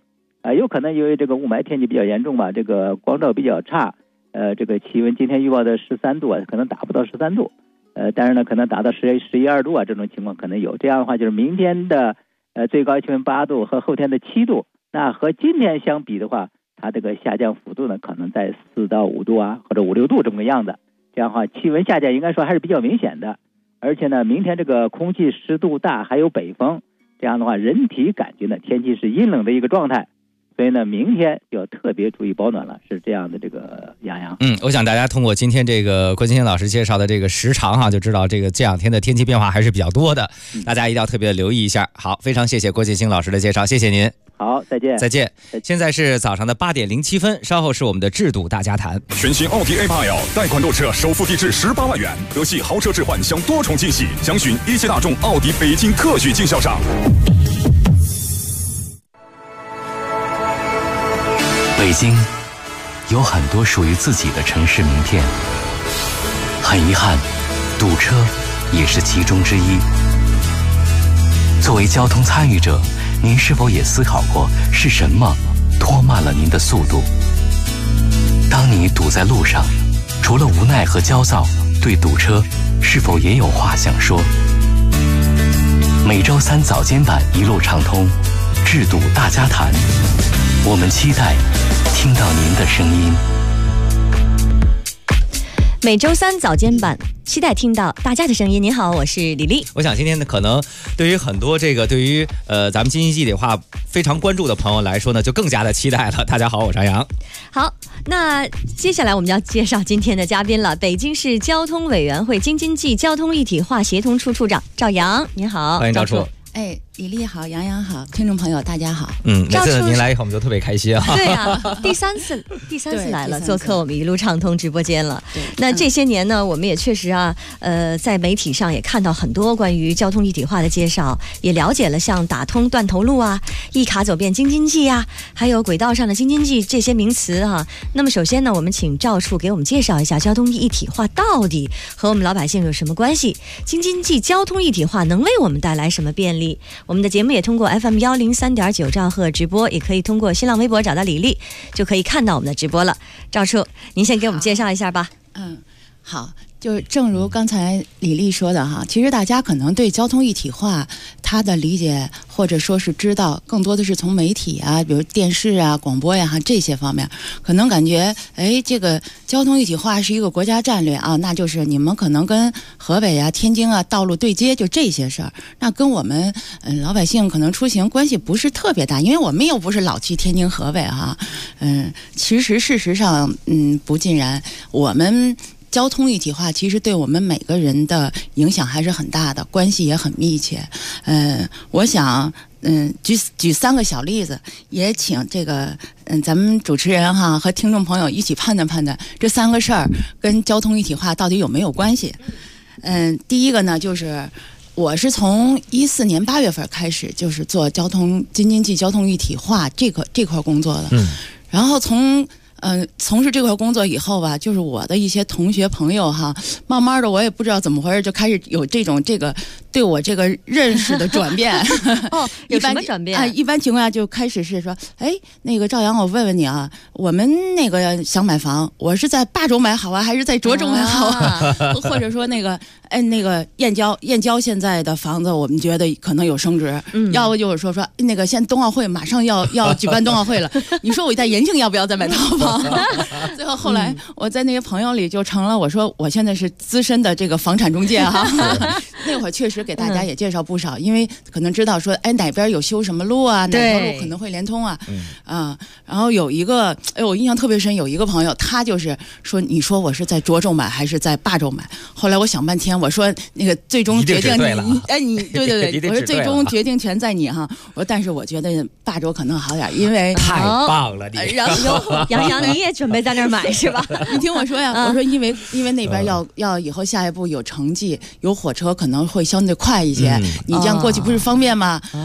有可能因为这个雾霾天气比较严重吧，这个光照比较差，这个气温今天预报的13度啊，可能达不到13度，但是呢，可能达到11、12度啊，这种情况可能有。这样的话，就是明天的最高气温8度和后天的7度，那和今天相比的话，它这个下降幅度呢，可能在4到5度啊，或者5、6度这么个样子。这样的话，气温下降应该说还是比较明显的。而且呢，明天这个空气湿度大，还有北风，这样的话，人体感觉呢，天气是阴冷的一个状态。所以呢，明天要特别注意保暖了，是这样的。这个杨洋， 我想大家通过今天这个郭晶晶老师介绍的这个时长哈，就知道这两天的天气变化还是比较多的，大家一定要特别留意一下。好，非常谢谢郭晶晶老师的介绍，谢谢您。 好，再见。 再见。现在是早上的8点07分，稍后是我们的制度大家谈。 全新奥迪 A8L 贷款购车首付地至18万元，德系豪车置换享多重惊喜，详询一汽大众奥迪北京特许经销商。 北京有很多属于自己的城市名片，很遗憾，堵车也是其中之一。作为交通参与者，您是否也思考过是什么拖慢了您的速度？当你堵在路上，除了无奈和焦躁，对堵车是否也有话想说？每周3早间版一路畅通，制度大家谈，我们期待听到您的声音。 每周3早间版，期待听到大家的声音。您好，我是李丽。 我想今天呢，可能对于很多对于咱们京津冀的话非常关注的朋友来说呢，就更加的期待了。大家好，我是杨洋。 好，那接下来我们要介绍今天的嘉宾了。北京市交通委员会京津冀交通一体化协同处处长赵阳，您好。 欢迎赵处。 李丽好，杨洋好，听众朋友大家好。 每次您来以后我们就特别开心啊。 对啊，第三次来了，做客我们一路畅通直播间了。那这些年呢，我们也确实啊，在媒体上也看到很多关于交通一体化的介绍，也了解了像打通断头路啊、一卡走遍京津冀啊，还有轨道上的京津冀这些名词啊。那么首先呢，我们请赵处给我们介绍一下交通一体化到底和我们老百姓有什么关系？京津冀交通一体化能为我们带来什么便利？我们的节目也通过 FM103.9兆赫直播，也可以通过新浪微博找到李丽，就可以看到我们的直播了。赵处，您先给我们介绍一下吧。 好，就是正如刚才李丽说的哈，其实大家可能对交通一体化它的理解或者说是知道，更多的是从媒体啊，比如电视啊、广播呀这些方面，可能感觉这个交通一体化是一个国家战略啊，那就是你们可能跟河北啊、天津啊道路对接，就这些事儿，那跟我们老百姓可能出行关系不是特别大，因为我们又不是老去天津、河北哈。其实事实上不尽然，我们交通一体化其实对我们每个人的影响还是很大的，关系也很密切。我想举3个小例子，也请这个咱们主持人哈和听众朋友一起判断判断这3个事儿跟交通一体化到底有没有关系。第一个呢，就是我是从14年8月份开始就是做京津冀交通一体化这块工作的。然后从事这块工作以后吧，就是我的一些同学朋友哈，慢慢的我也不知道怎么回事，就开始有这个对我这个认识的转变。 有什么转变？ 一般情况下就开始是说，那个赵阳，我问问你啊，我们那个想买房，我是在霸州买好啊，还是在涿州买好啊？或者说那个燕郊现在的房子，我们觉得可能有升值，要不就是说那个现在冬奥会马上要举办冬奥会了，你说我在延庆要不要再买套房？最后来我在那些朋友里就成了，我说我现在是资深的这个房产中介哈。那会儿确实给大家也介绍不少，因为可能知道说哪边有修什么路啊，哪条路可能会连通啊。然后有一个我印象特别深，有一个朋友他就是说，你说我是在涿州买还是在霸州买？后来我想半天，我说那个最终决定你对，我说最终决定权在你哈。我说但是我觉得霸州可能好点，因为太棒了你。 然后杨洋你也准备在那儿买是吧？ 你听我说呀，我说因为那边要以后下一步有城际有火车可能会相对快一些，你这样过去不是方便吗？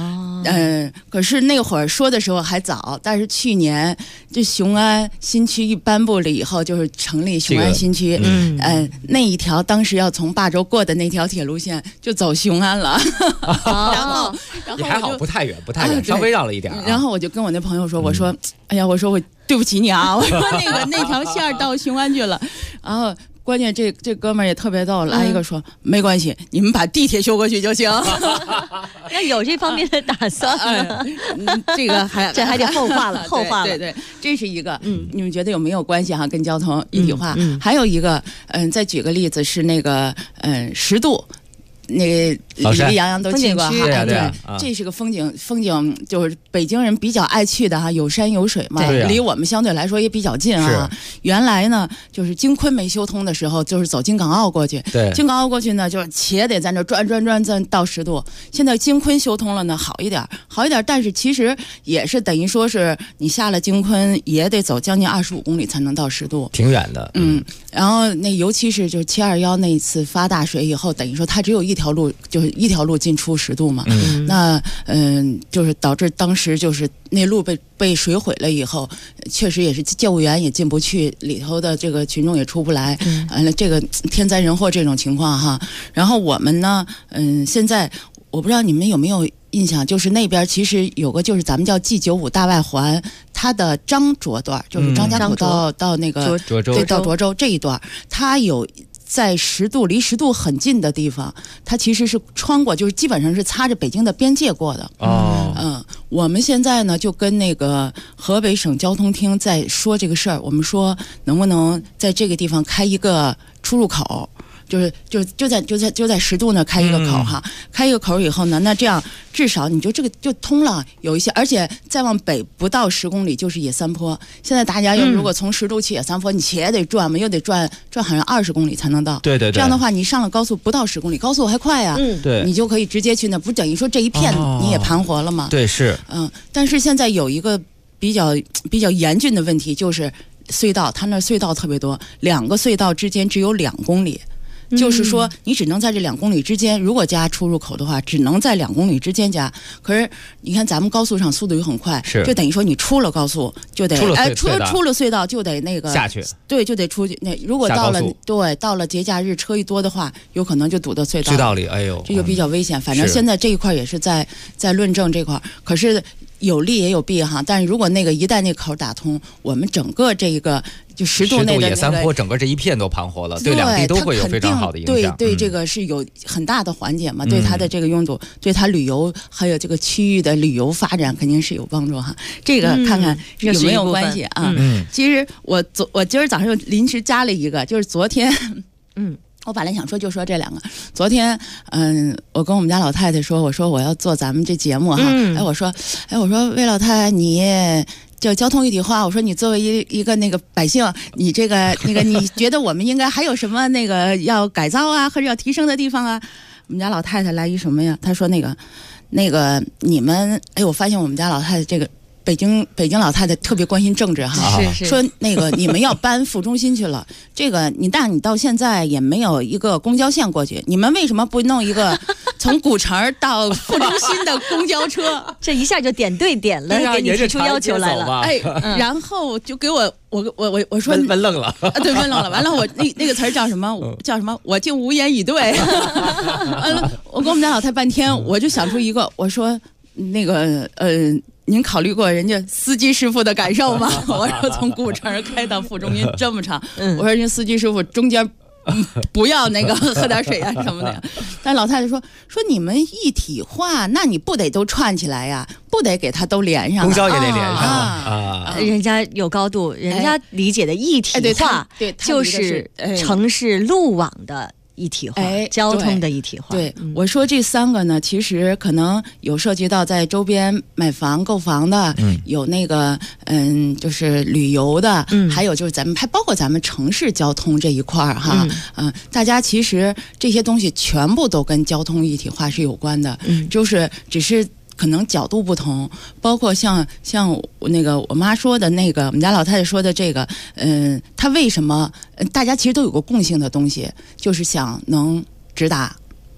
可是那会儿说的时候还早，但是去年这雄安新区一颁布了以后，就是成立雄安新区，那一条当时要从霸州过的那条铁路线就走雄安了，然后也还好，不太远，稍微绕了一点。 然后我就跟我那朋友说，我说，哎呀，我说我对不起你啊，我说那条线到雄安去了，然后。关键这哥们儿也特别逗，来一个说、没关系，你们把地铁修过去就行。 那有这方面的打算吗？ 这个这还得后话了，后话了。 对，这是一个。你们觉得有没有关系哈？跟交通一体化？还有一个，再举个例子是那个10度。那个李丽洋洋都去过哈，对，这是个风景就是北京人比较爱去的哈，有山有水嘛，离我们相对来说也比较近啊。原来呢，就是京昆没修通的时候，就是走京港澳过去，京港澳过去呢，就是且得在那转到10度。现在京昆修通了呢，好一点，但是其实也是等于说是你下了京昆也得走将近25公里才能到10度， 挺远的。 然后那尤其是就是721那一次发大水以后，等于说它只有一条路，就是一条路进出10度嘛。那就是导致当时就是那路被水毁了以后，确实也是救护员也进不去，里头的这个群众也出不来，这个天灾人祸这种情况哈。然后我们呢，现在我不知道你们有没有印象，就是那边其实有个就是咱们叫 G95大外环，它的张涿段，就是张家口到那个对到涿州这一段，它有在10度离10度很近的地方，它其实是穿过，就是基本上是擦着北京的边界过的。我们现在呢就跟那个河北省交通厅在说这个事儿，我们说能不能在这个地方开一个出入口。就在10度呢开一个口哈，开一个口以后呢，那这样至少你就这个就通了，有一些，而且再往北不到10公里就是野三坡。现在大家如果从10度去野三坡，你且得转嘛，又得转好像20公里才能到。对，这样的话你上了高速不到10公里，高速还快呀。对，你就可以直接去那，不等于说这一片你也盘活了吗？对，是。但是现在有一个比较严峻的问题，就是隧道，它那隧道特别多，2个隧道之间只有2公里。就是说，你只能在这2公里之间，如果加出入口的话，只能在2公里之间加。可是你看，咱们高速上速度又很快，就等于说你出了高速就得出了隧道就得那个下去，对，就得出去。那如果到了节假日车一多的话，有可能就堵到隧道里，哎呦，这就比较危险。反正现在这一块也是在论证这块，可是有利也有弊哈。但是如果一旦那口打通，我们整个这个。就10度内的野三坡，整个这一片都盘活了，对两地都会有非常好的影响。 对，这个是有很大的缓解嘛，对它的这个拥堵，对它旅游还有这个区域的旅游发展肯定是有帮助哈。这个看看有没有关系啊？其实我今儿早上又临时加了一个，就是昨天，我本来想说就说这2个。昨天，我跟我们家老太太说，我说我要做咱们这节目哈，我说魏老太你。就交通一体化，我说你作为一个那个百姓，你这个你觉得我们应该还有什么那个要改造啊，或者要提升的地方啊？我们家老太太来一什么呀？她说那个你们，我发现我们家老太太这个北京老太太特别关心政治哈，说那个你们要搬副中心去了，这个你到现在也没有一个公交线过去，你们为什么不弄一个从古城到副中心的公交车？ 这一下就点对点了，给你提出要求来了。 然后就给我说问愣了， 对，问愣了。完了，我那个词儿叫什么？我竟无言以对。完了，我跟我们家老太半天，我就想出一个，我说那个您考虑过人家司机师傅的感受吗？我说从古城开到副中心这么长，我说人家司机师傅中间不要那个喝点水啊什么的。但老太太说你们一体化，那你不得都串起来呀？不得给它都连上？ 公交也得连上啊！ 人家有高度，人家理解的一体化，对，就是城市路网的。一体化，交通的一体化。 对，我说这3个呢，其实可能有涉及到在周边买房购房的，有那个就是旅游的，还有就是还包括咱们城市交通这一块儿哈，大家其实这些东西全部都跟交通一体化是有关的，就是只是。可能角度不同，包括像那个我妈说的那个，我们家老太太说的这个，她为什么大家其实都有个共性的东西，就是想能直达。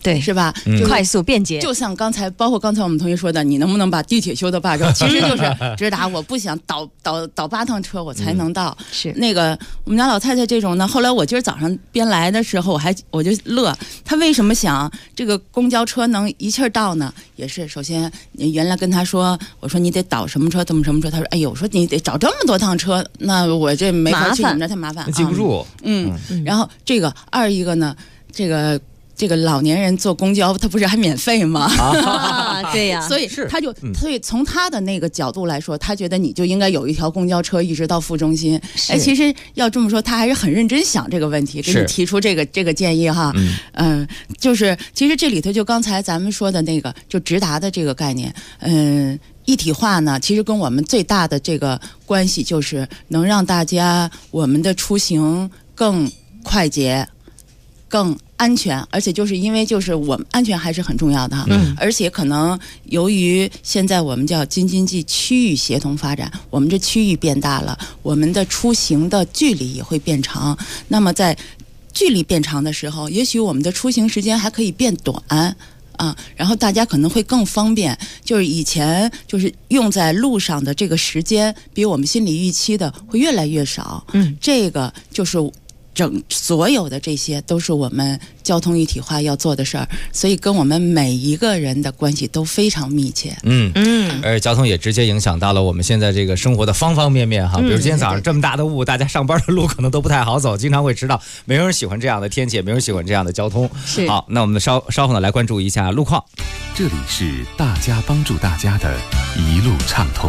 对， 是吧？ 快速便捷。 就像包括刚才我们同学说的，你能不能把地铁修到8周？其实就是直达，我不想倒8趟车我才能到。 是那个我们家老太太这种呢，后来我今儿早上边来的时候，我就乐，她为什么想这个公交车能一气儿到呢？也是首先原来跟她说，我说你得倒什么车，怎么什么车，她说哎呦，我说你得找这么多趟车，那我这没法去你们这太麻烦， 记不住。 然后这个二一个呢，这个老年人坐公交，他不是还免费吗？ 对呀， 所以所以从他的那个角度来说，他觉得你就应该有一条公交车一直到副中心。哎，其实要这么说，他还是很认真想这个问题，给你提出这个建议哈。就是其实这里头就刚才咱们说的那个，就直达的这个概念，一体化呢，其实跟我们最大的这个关系就是能让大家我们的出行更快捷、更安全，而且就是因为就是我们安全还是很重要的哈。而且可能由于现在我们叫京津冀区域协同发展，我们这区域变大了，我们的出行的距离也会变长。那么在距离变长的时候，也许我们的出行时间还可以变短。然后大家可能会更方便，就是以前就是用在路上的这个时间，比我们心理预期的会越来越少。这个就是所有的这些都是我们交通一体化要做的事儿，所以跟我们每一个人的关系都非常密切。 而交通也直接影响到了我们现在这个生活的方方面面哈。比如今天早上这么大的雾，大家上班的路可能都不太好走，经常会迟到。没有人喜欢这样的天气，没有人喜欢这样的交通。好，那我们稍后呢来关注一下路况。 这里是大家帮助大家的一路畅通。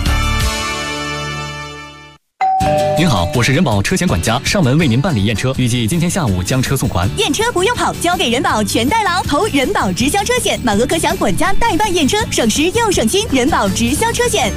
您好，我是人保车险管家，上门为您办理验车，预计今天下午将车送还。 验车不用跑，交给人保全代劳，投人保直销车险，满额可享管家代办验车，省时又省心。人保直销车险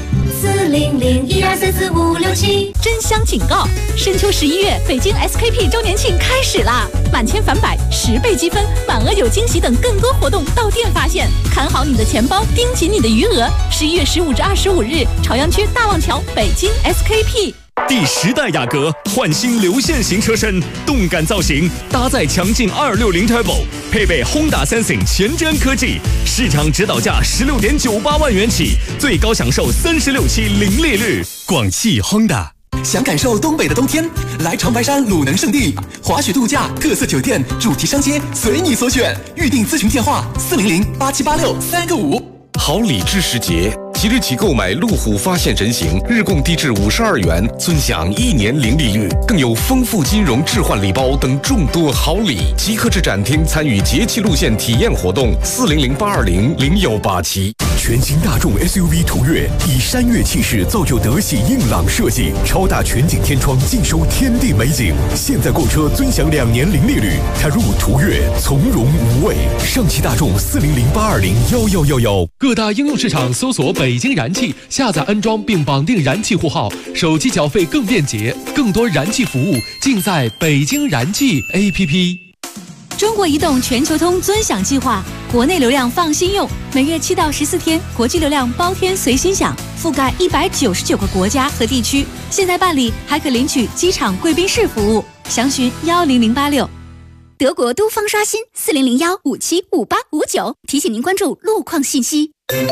40012344567。 真香警告！深秋11月，北京 SKP 周年庆开始啦！满千返百，10倍积分，满额有惊喜等更多活动到店发现。看好你的钱包，盯紧你的余额。11月15至25日，朝阳区大望桥，北京 SKP。 第10代雅阁焕新流线型车身，动感造型，搭载强劲260 Turbo， 配备 Honda Sensing 前瞻科技，市场指导价16.98万元起，最高享受36期零利率。 广汽 Honda。 想感受东北的冬天，来长白山鲁能胜地，滑雪度假、特色酒店、主题商街，随你所选。预订咨询电话4008786-3个5。 好礼智时节，即日起购买路虎发现人形，日供低至52元，尊享1年零利率，更有丰富金融置换礼包等众多好礼。即刻至展厅参与节气路线体验活动，40082000187。 全新大众 SUV 途岳以山岳气势造就德系硬朗设计，超大全景天窗尽收天地美景。现在购车尊享2年零利率，踏入途岳从容无畏。上汽大众40082001111。 各大应用市场搜索北京燃气，下载安装并绑定燃气户号，手机缴费更便捷，更多燃气服务尽在北京燃气 APP。 中国移动全球通尊享计划，国内流量放心用，每月7到14天，国际流量包天随心享，覆盖199个国家和地区。现在办理还可领取机场贵宾室服务，详询10086。 德国都方刷新40015755859，提醒您关注路况信息。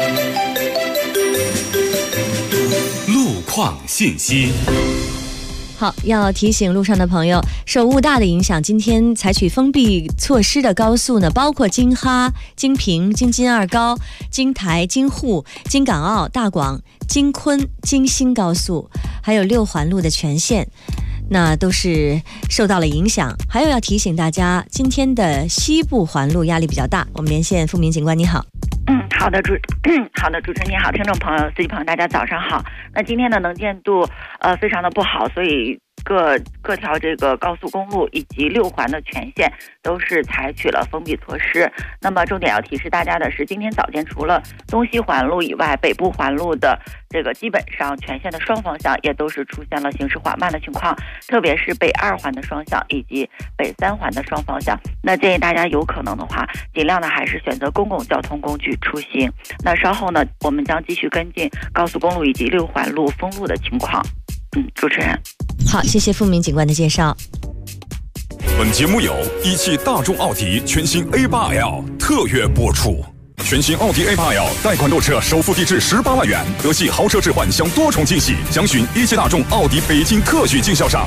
路况信息。 好，要提醒路上的朋友，受雾大的影响，今天采取封闭措施的高速呢，包括京哈、京平、京津二高、京台、京沪、京港澳、大广、京昆、京新高速，还有6环路的全线，那都是受到了影响。还有要提醒大家，今天的西部环路压力比较大。我们连线付明警官，你好。 好的，主持人你好，听众朋友、司机朋友，大家早上好。那今天的能见度非常的不好，所以各条这个高速公路以及6环的全线都是采取了封闭措施。那么重点要提示大家的是，今天早间除了东西环路以外，北部环路的这个基本上全线的双方向也都是出现了行驶缓慢的情况，特别是北2环的双向以及北3环的双方向。那建议大家有可能的话，尽量的还是选择公共交通工具出行。那稍后呢，我们将继续跟进高速公路以及6环路封路的情况。主持人。 好，谢谢付明警官的介绍。 本节目由一汽大众奥迪全新 A8L 特约播出。全新奥迪 A8L 贷款购车首付低至18万元，德系豪车置换享多重惊喜，详询一汽大众奥迪北京特许经销商。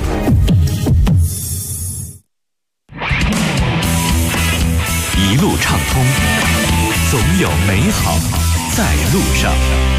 一路畅通，总有美好在路上。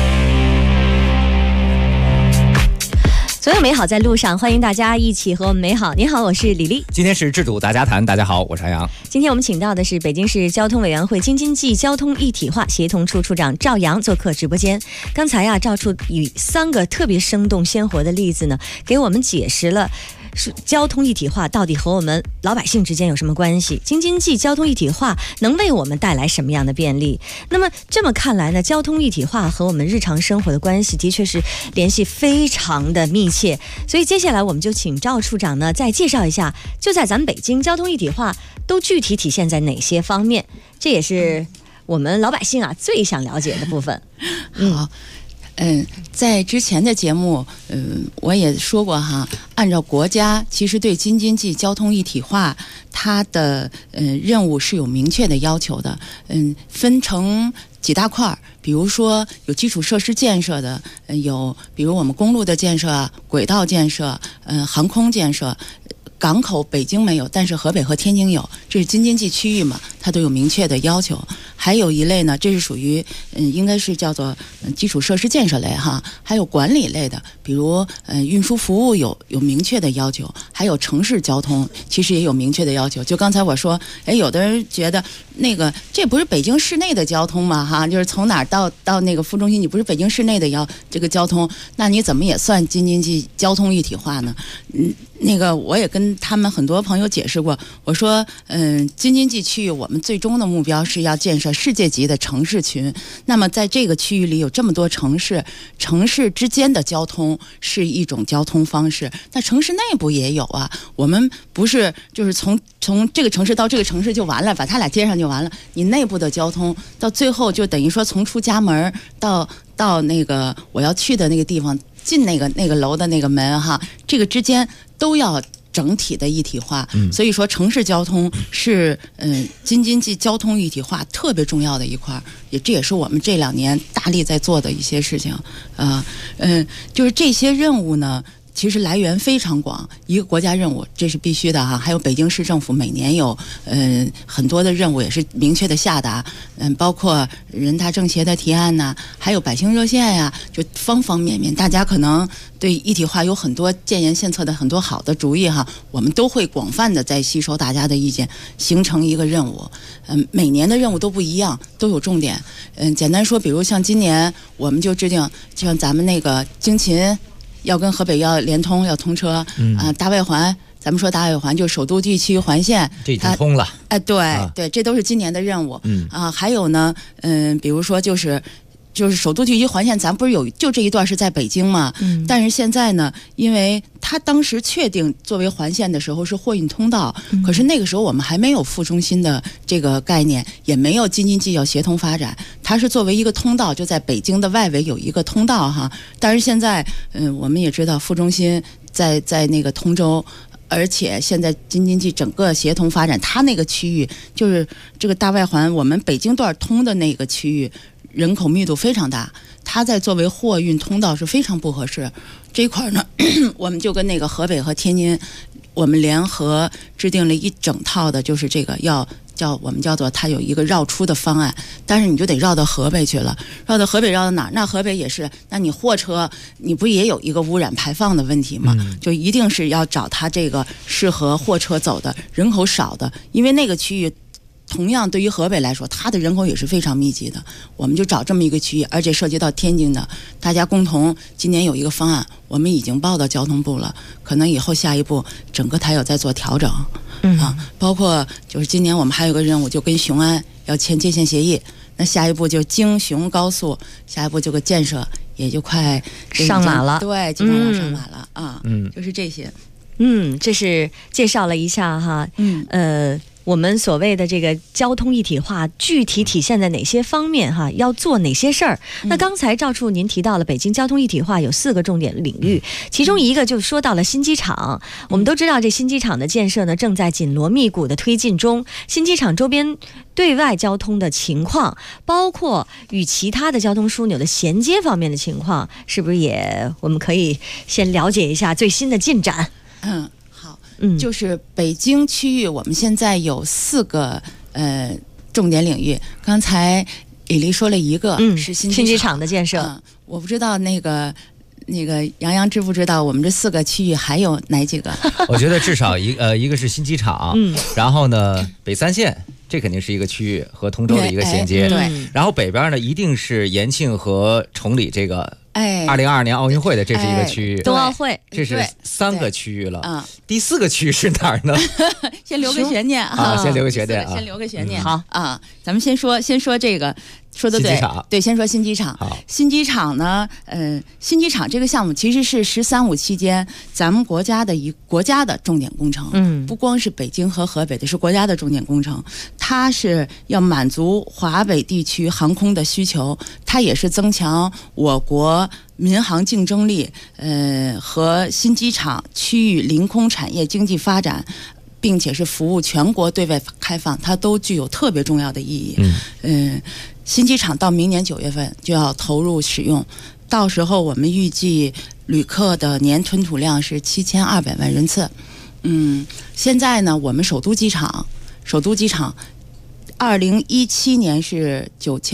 所有美好在路上，欢迎大家一起和我们美好。你好，我是李丽。 今天是制度大家谈，大家好，我是韩阳。 今天我们请到的是北京市交通委员会京津冀交通一体化协同处处长赵阳做客直播间。刚才啊，赵处以3个特别生动鲜活的例子呢，给我们解释了交通一体化到底和我们老百姓之间有什么关系？京津冀交通一体化能为我们带来什么样的便利？那么这么看来呢，交通一体化和我们日常生活的关系的确是联系非常的密切。所以接下来我们就请赵处长呢再介绍一下，就在咱们北京交通一体化都具体体现在哪些方面？这也是我们老百姓啊最想了解的部分。 好。在之前的节目，我也说过哈，按照国家其实对京津冀交通一体化，它的任务是有明确的要求的，分成几大块，比如说有基础设施建设的，有比如我们公路的建设、轨道建设、航空建设。港口北京没有，但是河北和天津有，这是京津冀区域嘛，它都有明确的要求。还有一类呢，这是属于应该是叫做基础设施建设类哈，还有管理类的，比如运输服务有明确的要求，还有城市交通其实也有明确的要求。就刚才我说，有的人觉得那个这不是北京市内的交通嘛哈，就是从哪儿到那个副中心，你不是北京市内的这个交通，那你怎么也算京津冀交通一体化呢？那个我也跟他们很多朋友解释过，我说京津冀区域我们最终的目标是要建设世界级的城市群。那么在这个区域里有这么多城市，城市之间的交通是一种交通方式，那城市内部也有啊。我们不是就是从这个城市到这个城市就完了，把它俩接上就完了，你内部的交通到最后就等于说从出家门到那个我要去的那个地方，进那个楼的那个门哈，这个之间都要整体的一体化。所以说城市交通是京津冀交通一体化特别重要的一块，这也是我们这2年大力在做的一些事情。就是这些任务呢，其实来源非常广，一个国家任务这是必须的哈，还有北京市政府每年有很多的任务也是明确的下达，包括人大政协的提案呐，还有百姓热线呀，就方方面面，大家可能对一体化有很多建言献策的很多好的主意哈，我们都会广泛的在吸收大家的意见，形成一个任务。每年的任务都不一样，都有重点。简单说，比如像今年我们就制定，像咱们那个京秦要跟河北要联通，要通车大外环，咱们说大外环就是首都地区环线， 这已经通了。 对，这都是今年的任务。还有呢，比如说就是首都地区环线，咱不是有就这一段是在北京嘛？但是现在呢，因为它当时确定作为环线的时候是货运通道，可是那个时候我们还没有副中心的这个概念，也没有京津冀要协同发展，它是作为一个通道，就在北京的外围有一个通道哈。但是现在，我们也知道副中心在那个通州。而且现在京津冀整个协同发展，它那个区域就是这个大外环，我们北京段通的那个区域，人口密度非常大，它在作为货运通道是非常不合适。这一块呢，我们就跟那个河北和天津，我们联合制定了一整套的，就是这个我们叫做它有一个绕出的方案，但是你就得绕到河北去了，绕到河北绕到哪儿？那河北也是，那你货车你不也有一个污染排放的问题吗？就一定是要找它这个适合货车走的、人口少的，因为那个区域同样对于河北来说，它的人口也是非常密集的。我们就找这么一个区域，而且涉及到天津的，大家共同今年有一个方案，我们已经报到交通部了，可能以后下一步整个它有在做调整。包括就是今年我们还有个任务，就跟雄安要签界限协议，那下一步就京雄高速，下一步这个建设也就快上马了， 对，基本上上马了就是这些。 这是介绍了一下哈， 我们所谓的这个交通一体化具体体现在哪些方面哈？要做哪些事儿？那刚才赵处您提到了北京交通一体化有4个重点领域，其中一个就说到了新机场。我们都知道这新机场的建设呢正在紧锣密鼓的推进中，新机场周边对外交通的情况，包括与其他的交通枢纽的衔接方面的情况，是不是也我们可以先了解一下最新的进展？ 好，就是北京区域，我们现在有4个重点领域。刚才李丽说了一个，是新机场的建设。 我不知道那个杨洋知不知道我们这4个区域还有哪几个？ 我觉得至少一个是新机场，然后呢北3线。这肯定是一个区域和通州的一个衔接， 对。 然后北边呢，一定是延庆和崇礼这个2022年奥运会的，这是一个区域， 冬奥会， 这是3个区域了。第4个区域是哪儿呢？ 先留个悬念啊， 先留个悬念啊， 先留个悬念。 好啊，咱们先说这个。说的对，对，先说新机场。新机场呢，新机场这个项目其实是“十三五”期间咱们国家的重点工程。不光是北京和河北的，是国家的重点工程。它是要满足华北地区航空的需求，它也是增强我国民航竞争力，和新机场区域临空产业经济发展。并且是服务全国对外开放，它都具有特别重要的意义。新机场到明年9月份就要投入使用，到时候我们预计旅客的年吞吐量是7200万人次。现在呢，我们首都机场2017年是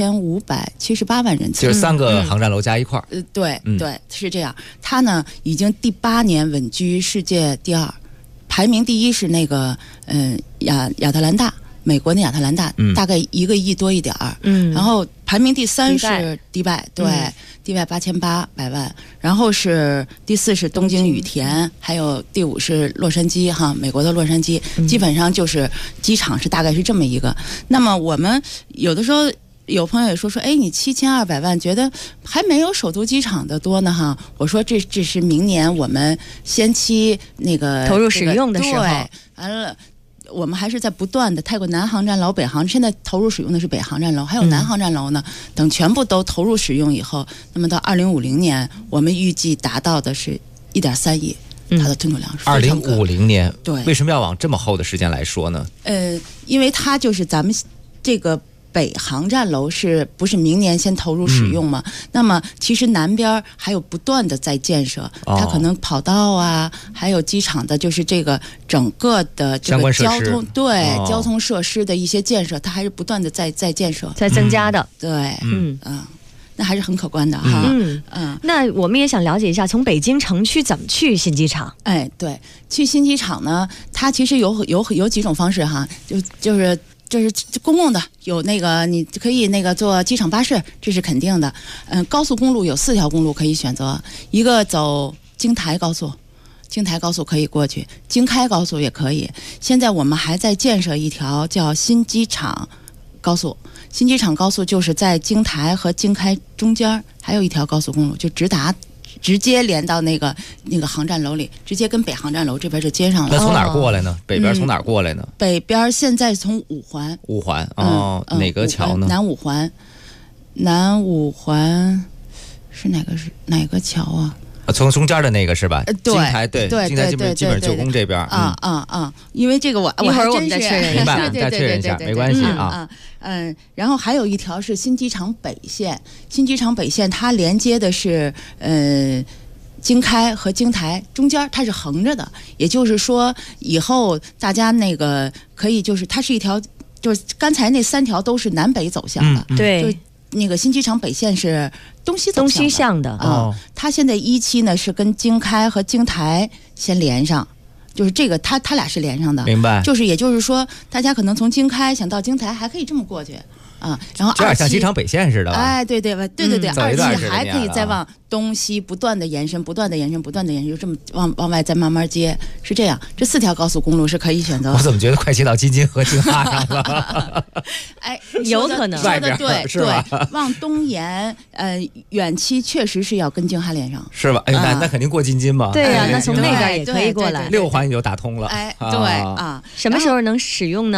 9578万人次， 就是3个航站楼加一块儿。 对，是这样。它呢已经第8年稳居世界第2。排名第1是那个亚特兰大，美国的亚特兰大，大概1个亿多一点儿。然后排名第3是迪拜，对，迪拜8800万。然后是第4是东京羽田，还有第5是洛杉矶哈，美国的洛杉矶。基本上就是机场是大概是这么一个。那么我们有的时候。有朋友也说，哎，你7200万，觉得还没有首都机场的多呢哈。我说这是明年我们先期那个投入使用的时候， 对，完了。我们还是在不断的，太过南航站楼、北航，现在投入使用的是北航站楼，还有南航站楼呢。等全部都投入使用以后，那么到2050年，我们预计达到的是1.3亿，它的吞吐量是非常高。 2050年， 对， 为什么要往这么后的时间来说呢？ 因为它就是咱们这个。北航站楼是不是明年先投入使用嘛？那么其实南边还有不断的在建设，它可能跑道啊，还有机场的，就是这个整个的这个交通交通设施的一些建设，它还是不断的在建设， 在增加的。 对，那还是很可观的哈。 那我们也想了解一下，从北京城区怎么去新机场？ 对，去新机场呢，它其实有几种方式哈，就是公共的，有那个你可以那个坐机场巴士，这是肯定的。高速公路有4条公路可以选择，一个走京台高速可以过去，京开高速也可以。现在我们还在建设一条叫新机场高速，新机场高速就是在京台和京开中间还有一条高速公路，就直接连到那个航站楼里，直接跟北航站楼这边就接上了。 那从哪儿过来呢？北边从哪儿过来呢？ 北边现在从五环。 哪个桥呢？ 南五环是哪个桥啊？ 从中间的那个是吧？ 对， 京台对，京台基本旧宫这边因为这个一会儿我们再确认一下， 再确认一下，没关系啊。 然后还有一条是新机场北线，新机场北线它连接的是京开和京台中间，它是横着的，也就是说以后大家那个可以就是它是一条，就是刚才那3条都是南北走向的， 对。 那个新机场北线是东西向的它现在1期呢是跟京开和京台先连上，就是这个它俩是连上的， 明白？ 就是也就是说，大家可能从京开想到京台还可以这么过去然后有点像机场北线似的吧？ 对，2期还可以再往东西不断的延伸，就这么往外再慢慢接，是这样。这4条高速公路是可以选择。 我怎么觉得快接到京津和京哈上了？ 有可能说的对， 是吧？往东延，远期确实是要跟京哈连上， 是吧？那肯定过京津嘛。 对呀，那从那边也可以过来 ，6环也就打通了。 对什么时候能使用呢？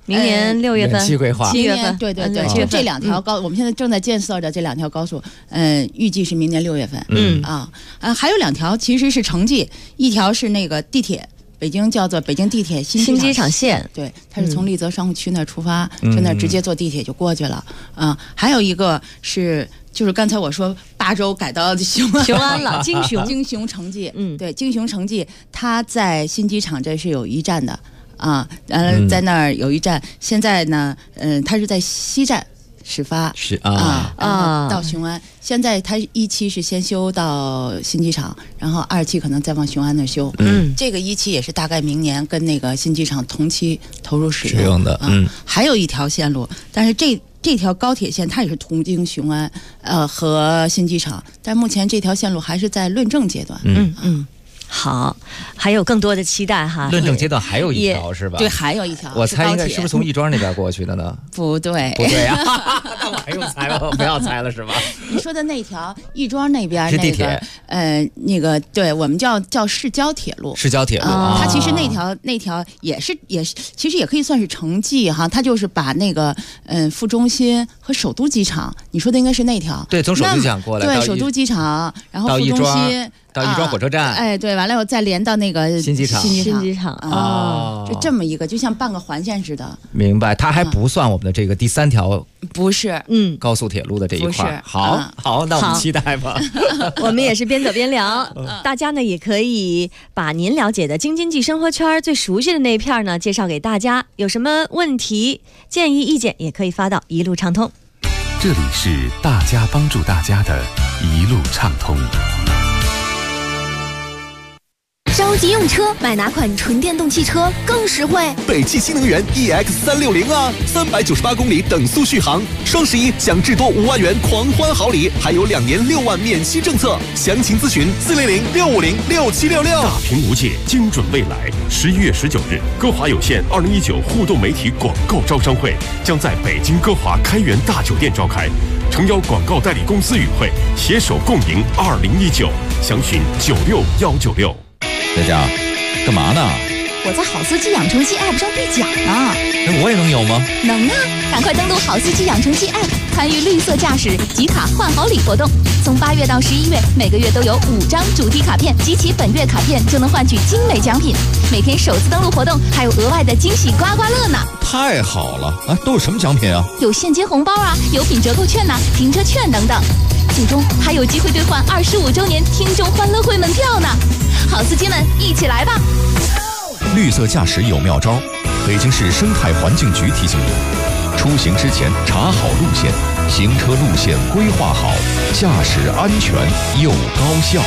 明年6月份远期规划 7月份， 对对对， 7月份这两条我们现在正在建设的这两条高速，预计是明年6月份。还有2条其实是城际，一条是那个地铁。北京叫做北京地铁新机场线，对，它是从丽泽商务区那儿出发，从那儿直接坐地铁就过去了。还有一个是，就是刚才我说8州改到雄安了，京雄城际，对，京雄城际，它在新机场这是有一站的在那儿有一站，现在呢，它是在西站始发，到雄安。现在它1期是先修到新机场，然后2期可能再往雄安那修。这个1期也是大概明年跟那个新机场同期投入使用的。还有一条线路，但是这条高铁线它也是途经雄安和新机场，但目前这条线路还是在论证阶段。 好，还有更多的期待哈。 论证阶段还有一条是吧？ 对，还有一条。 我猜应该是不是从亦庄那边过去的呢？ 不对， 不对啊！那我还用猜了？不要猜了是吧？ 你说的那条亦庄那边是地铁， 那个对我们叫市郊铁路。 市郊铁路， 它其实那条也是，其实也可以算是城际哈。它就是把那个副中心和首都机场，你说的应该是那条。 对，从首都机场过来， 对，首都机场，然后副中心。 到亦庄火车站， 对，完了以后再连到那个新机场就这么一个，就像半个环线似的。 明白，它还不算我们的这个第3条， 不是， 高速铁路的这一块。好，那我们期待吧。 我们也是边走边聊，大家呢也可以把您了解的京津冀生活圈最熟悉的那一片呢介绍给大家，有什么问题、建议、意见也可以发到一路畅通。 这里是大家帮助大家的一路畅通。 着急用车，买哪款纯电动汽车更实惠？ 北汽新能源 EX360啊，398公里等速续航，双11享至多5万元狂欢好礼，还有2年6万免息政策。详情咨询400-650-6766。 大屏无界，精准未来。11月19日，歌华有线2019互动媒体广告招商会将在北京歌华开元大酒店召开，诚邀广告代理公司与会，携手共赢2019。详询96196。 佳佳，干嘛呢？ 我在好司机养成系 App 上兑奖呢。 那我也能有吗？ 能啊！赶快登录好司机养成系 App， 参与绿色驾驶集卡换好礼活动。从8月到11月，每个月都有5张主题卡片，集齐本月卡片就能换取精美奖品。每天首次登录活动还有额外的惊喜刮刮乐呢！ 太好了啊！都有什么奖品啊？ 有现金红包啊，有品折扣券呐，停车券等等。最终还有机会兑换25周年听众欢乐会门票呢！好司机们，一起来吧！ 绿色驾驶有妙招，北京市生态环境局提醒您：出行之前查好路线，行车路线规划好，驾驶安全又高效。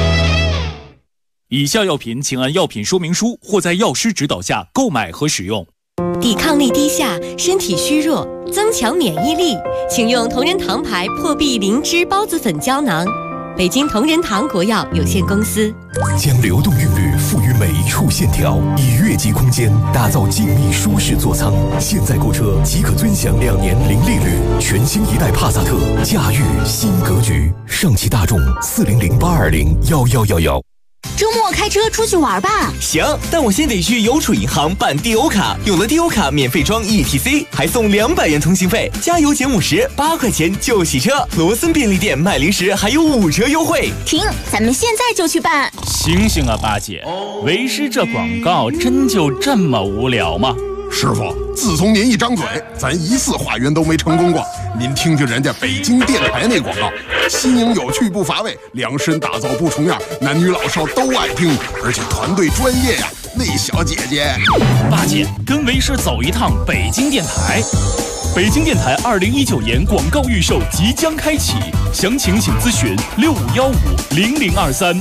以下药品请按药品说明书或在药师指导下购买和使用。 抵抗力低下，身体虚弱，增强免疫力，请用同仁堂牌破壁灵芝孢子粉胶囊。北京同仁堂国药有限公司。 将流动韵律赋予每一处线条，以越级空间打造静谧舒适座舱。现在购车即可尊享2年零利率，全新一代帕萨特，驾驭新格局。上汽大众400-820-1111。 周末开车出去玩吧。 行，但我先得去邮储银行办 DO 卡，有了 DO 卡免费装 ETC， 还送200元通信费，加油减50，8块钱就洗车。罗森便利店卖零食还有5折优惠。 停，咱们现在就去办。 醒醒啊，八姐，为师这广告真就这么无聊吗？ 师傅，自从您一张嘴，咱1次化缘都没成功过。您听听人家北京电台那广告，新颖有趣不乏味，量身打造不重样，男女老少都爱听，而且团队专业呀。那小姐姐， 八姐跟为师走一趟北京电台。北京电台2019年广告预售即将开启，详情请咨询65150023。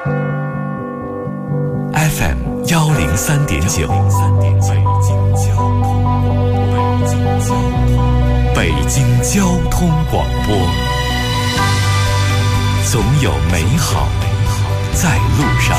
FM 103.9，北京交通广播，总有美好在路上。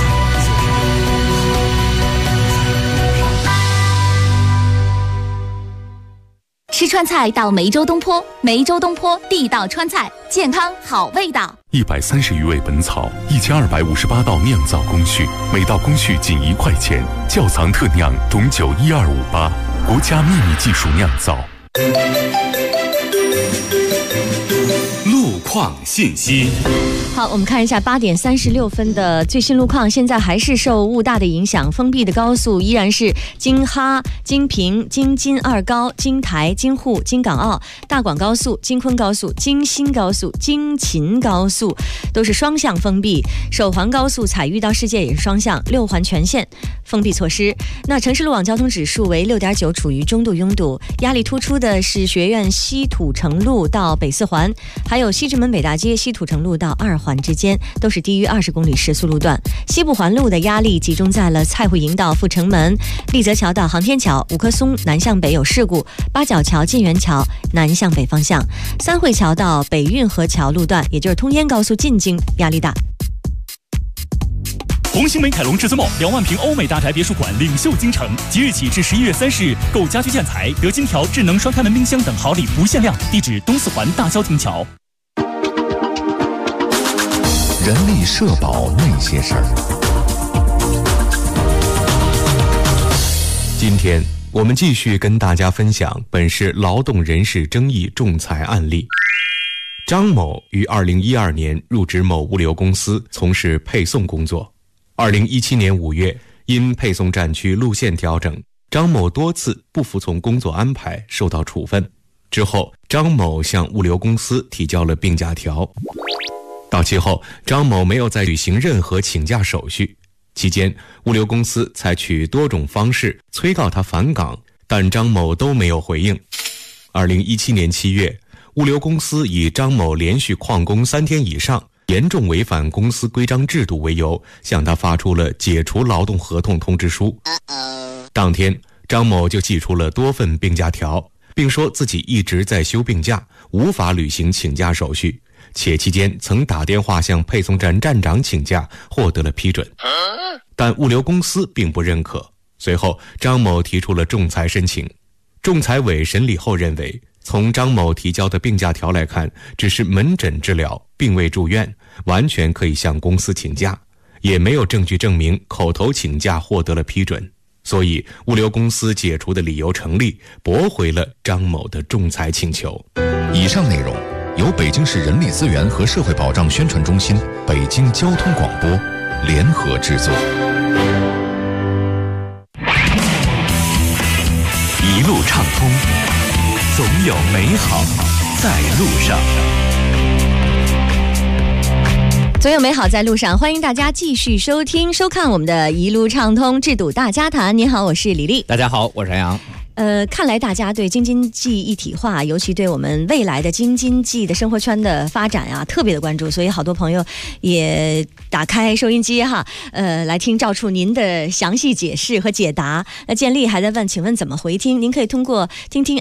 吃川菜到梅州东坡，梅州东坡地道川菜，健康好味道。 130余味本草，1258道酿造工序，每道工序仅1块钱，窖藏特酿，懂酒1258。 国家秘密技术酿造。 路况信息。 好，我们看一下8点36分的最新路况。现在还是受雾大的影响，封闭的高速依然是京哈、京平、京津二高、京台、京沪、京港澳、大广高速、京昆高速、京新高速、京秦高速都是双向封闭。首环高速采遇到世界也是双向，6环全线封闭措施。那城市路网交通指数为6.9，处于中度拥堵。压力突出的是学院西土城路到北4环，还有西直门北大街西土城路到2环之间，都是低于20公里时速路段。西部环路的压力集中在了蔡慧营到阜成门、立泽桥到航天桥、五棵松南向北有事故，八角桥进园桥南向北方向，三汇桥到北运河桥路段，也就是通燕高速进京压力大。 红星美凯龙至尊 2万平欧美大宅别墅馆领袖京城，即日起至11月30日，购家居建材得金条、智能双开门冰箱等好礼不限量。地址东4环大郊亭桥。 人力社保那些事儿。 今天我们继续跟大家分享本市劳动人事争议仲裁案例。张某于2012年入职某物流公司从事配送工作。2017年5月，因配送站区路线调整，张某多次不服从工作安排，受到处分。之后，张某向物流公司提交了病假条。到期后，张某没有再履行任何请假手续。期间，物流公司采取多种方式催告他返岗，但张某都没有回应。2017年7月，物流公司以张某连续旷工3天以上，严重违反公司规章制度为由，向他发出了解除劳动合同通知书。当天，张某就寄出了多份病假条，并说自己一直在休病假，无法履行请假手续，且期间曾打电话向配送站站长请假，获得了批准。但物流公司并不认可。随后，张某提出了仲裁申请。仲裁委审理后认为，从张某提交的病假条来看，只是门诊治疗，并未住院，完全可以向公司请假，也没有证据证明口头请假获得了批准，所以物流公司解除的理由成立，驳回了张某的仲裁请求。 以上内容由北京市人力资源和社会保障宣传中心、北京交通广播联合制作。 一路畅通，总有美好在路上。 总有美好在路上，欢迎大家继续收听收看我们的一路畅通制度大家谈。您好，我是李丽。 大家好，我是杨洋。 看来大家对京津冀一体化，尤其对我们未来的京津冀的生活圈的发展啊，特别的关注，所以好多朋友也打开收音机哈，来听赵处您的详细解释和解答。那建立还在问，请问怎么回听？您可以通过听听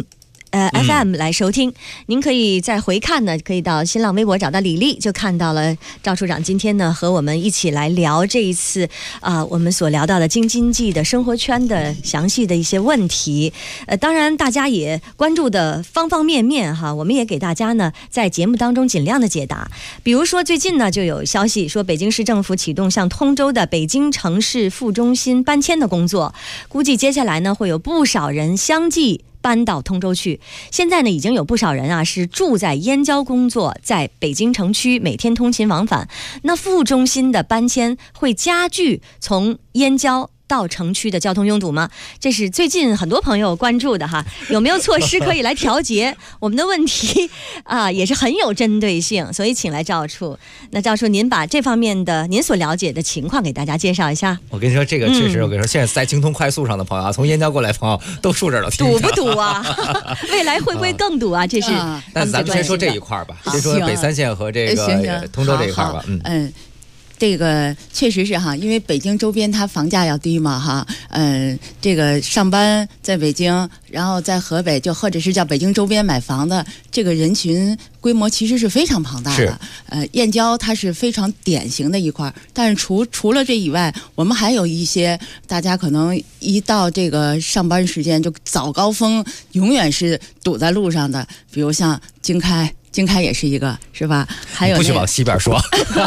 FM 来收听。您可以在回看呢，可以到新浪微博找到李丽，就看到了赵处长今天呢和我们一起来聊这一次我们所聊到的京津冀的生活圈的详细的一些问题。当然大家也关注的方方面面哈，我们也给大家呢在节目当中尽量的解答。比如说最近呢就有消息说，北京市政府启动向通州的北京城市副中心搬迁的工作，估计接下来呢会有不少人相继搬到通州去。现在呢已经有不少人啊是住在燕郊工作，在北京城区每天通勤往返。那副中心的搬迁会加剧从燕郊到城区的交通拥堵吗？这是最近很多朋友关注的哈，有没有措施可以来调节我们的问题也是很有针对性，所以请来赵处。那赵处，您把这方面的您所了解的情况给大家介绍一下。 我跟你说，这个确实，我跟你说，现在在京通快速上的朋友从燕郊过来的朋友都住这儿了， 堵不堵啊？未来会不会更堵啊？这是但咱们先说这一块吧，先说北3线和这个通州这一块吧。 这个确实是哈，因为北京周边它房价要低嘛哈，这个上班在北京，然后在河北就或者是叫北京周边买房的这个人群规模其实是非常庞大的。燕郊它是非常典型的一块，但是除了这以外，我们还有一些大家可能一到这个上班时间就早高峰永远是堵在路上的，比如像京开、 经开也是一个，是吧？还有、 不许往西边说。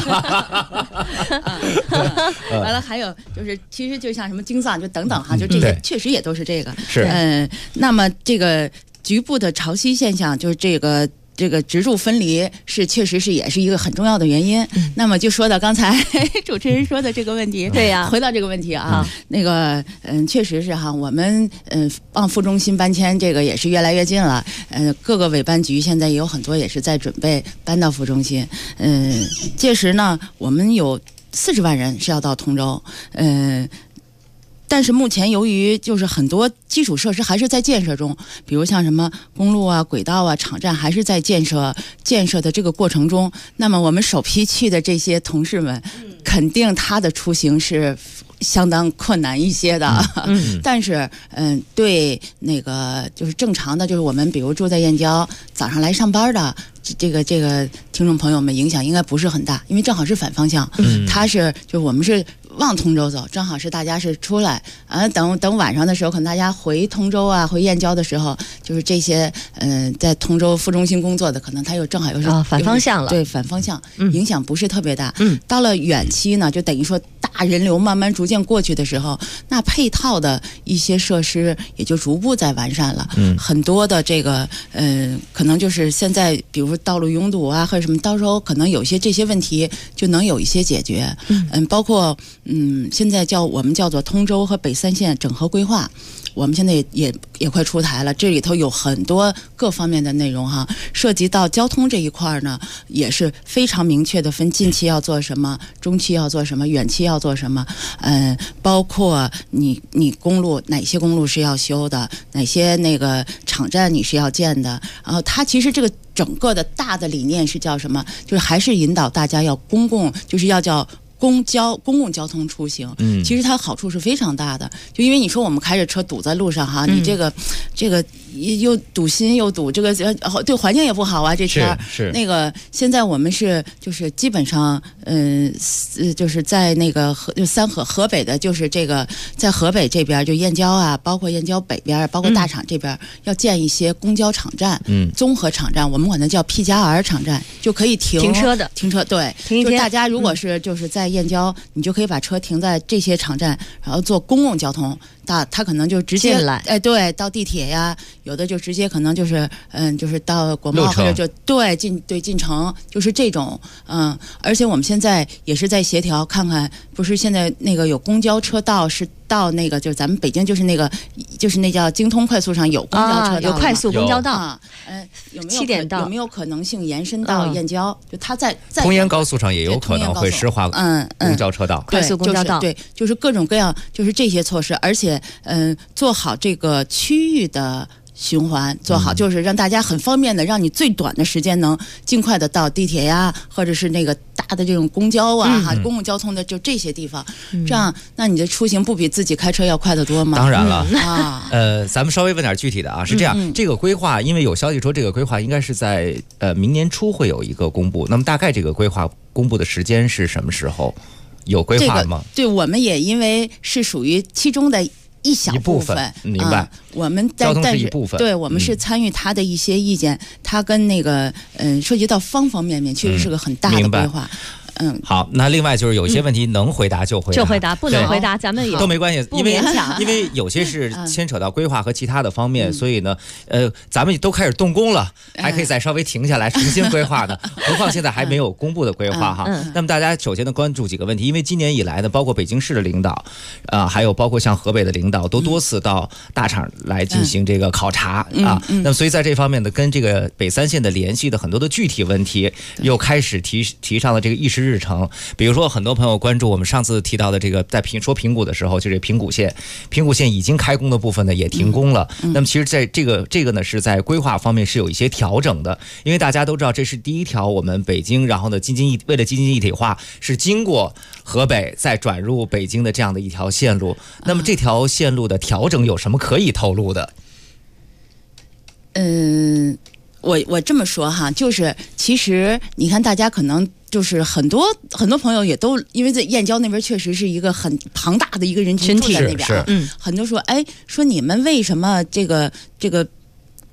完了，还有就是，其实就像什么经藏，就等等哈，就这些确实也都是这个。 是。 那么这个局部的潮汐现象，就是这个植柱分离确实是也是一个很重要的原因。那么就说到刚才主持人说的这个问题， 对呀， 回到这个问题啊，那个确实是哈，我们往副中心搬迁这个也是越来越近了。各个委办局现在也有很多也是在准备搬到副中心。届时呢，我们有40万人是要到通州。但是目前由于就是很多基础设施还是在建设中，比如像什么公路啊、轨道啊、场站还是在建设的这个过程中，那么我们首批去的这些同事们，肯定他的出行是相当困难一些的。但是对那个就是正常的，就是我们比如住在燕郊，早上来上班的这个听众朋友们影响应该不是很大，因为正好是反方向。他是就是我们是往通州走，正好是大家是出来等晚上的时候，可能大家回通州啊、回燕郊的时候，就是这些在通州副中心工作的，可能他又正好又是反方向了。 对，反方向影响不是特别大。到了远期呢，就等于说大人流慢慢逐渐过去的时候，那配套的一些设施也就逐步在完善了。很多的这个可能就是现在比如说道路拥堵啊或者什么，到时候可能有些这些问题就能有一些解决。包括现在我们叫做通州和北三县整合规划，我们现在也快出台了，这里头有很多各方面的内容哈，涉及到交通这一块呢，也是非常明确的分近期要做什么，中期要做什么，远期要做什么。包括你公路哪些公路是要修的，哪些那个场站你是要建的，然后它其实这个整个的大的理念是叫什么？就是还是引导大家要就是要叫公共交通出行。其实它好处是非常大的，就因为你说我们开着车堵在路上哈，你这个又堵心又堵，这个对环境也不好啊。这天是那个现在我们就是基本上就是在那个河北的，就是这个在河北这边就燕郊啊，包括燕郊北边，包括大厂这边要建一些公交场站，综合场站，我们管它叫 P+R 场站，就可以停车对，就大家如果是就是在燕郊，你就可以把车停在这些场站，然后坐公共交通。他可能就直接进来， 对，到地铁呀，有的就直接可能就是就是到国贸或者就进城，就是这种而且我们现在也是在协调，看看不是现在那个有公交车道是到那个就是咱们北京就是那叫京通快速上有公交车道， 有快速公交道有没有 7点到， 有没有可能性延伸到燕郊？就它在通燕高速上也有可能会施划公交车道， 快速公交道， 对，就是各种各样，就是这些措施，而且做好这个区域的循环，做好就是让大家很方便的，让你最短的时间能尽快的到地铁呀，或者是那个大的这种公交啊公共交通的就这些地方，这样那你的出行不比自己开车要快得多吗？ 当然了咱们稍微问点具体的啊，是这样，这个规划因为有消息说这个规划应该是在明年初会有一个公布，那么大概这个规划公布的时间是什么时候？有规划吗？ 对，我们也因为是属于其中的一小部分， 明白。 我们交通是一部分， 对，我们是参与他的一些意见，他跟那个涉及到方方面面，确实是个很大的规划。 好，那另外就是有些问题能回答就回答， 不能回答咱们也都没关系， 因为有些是牵扯到规划和其他的方面，所以呢，咱们都开始动工了，还可以再稍微停下来重新规划的。何况现在还没有公布的规划哈。那么大家首先呢关注几个问题，因为今年以来呢，包括北京市的领导，还有包括像河北的领导，都多次到大厂来进行这个考察啊。那么所以在这方面呢，跟这个北三县的联系的很多的具体问题，又开始提上了这个议事日程。比如说很多朋友关注我们上次提到的这个在说平谷的时候，就是平谷县已经开工的部分呢也停工了。那么其实在这个呢是在规划方面是有一些调整的，因为大家都知道这是第一条我们北京，然后呢为了京津一体化是经过河北再转入北京的这样的一条线路。那么这条线路的调整有什么可以透露的？ 我这么说哈，就是其实你看大家可能就是很多朋友也都因为在燕郊那边确实是一个很庞大的一个人群住在那边，很多说说你们为什么这个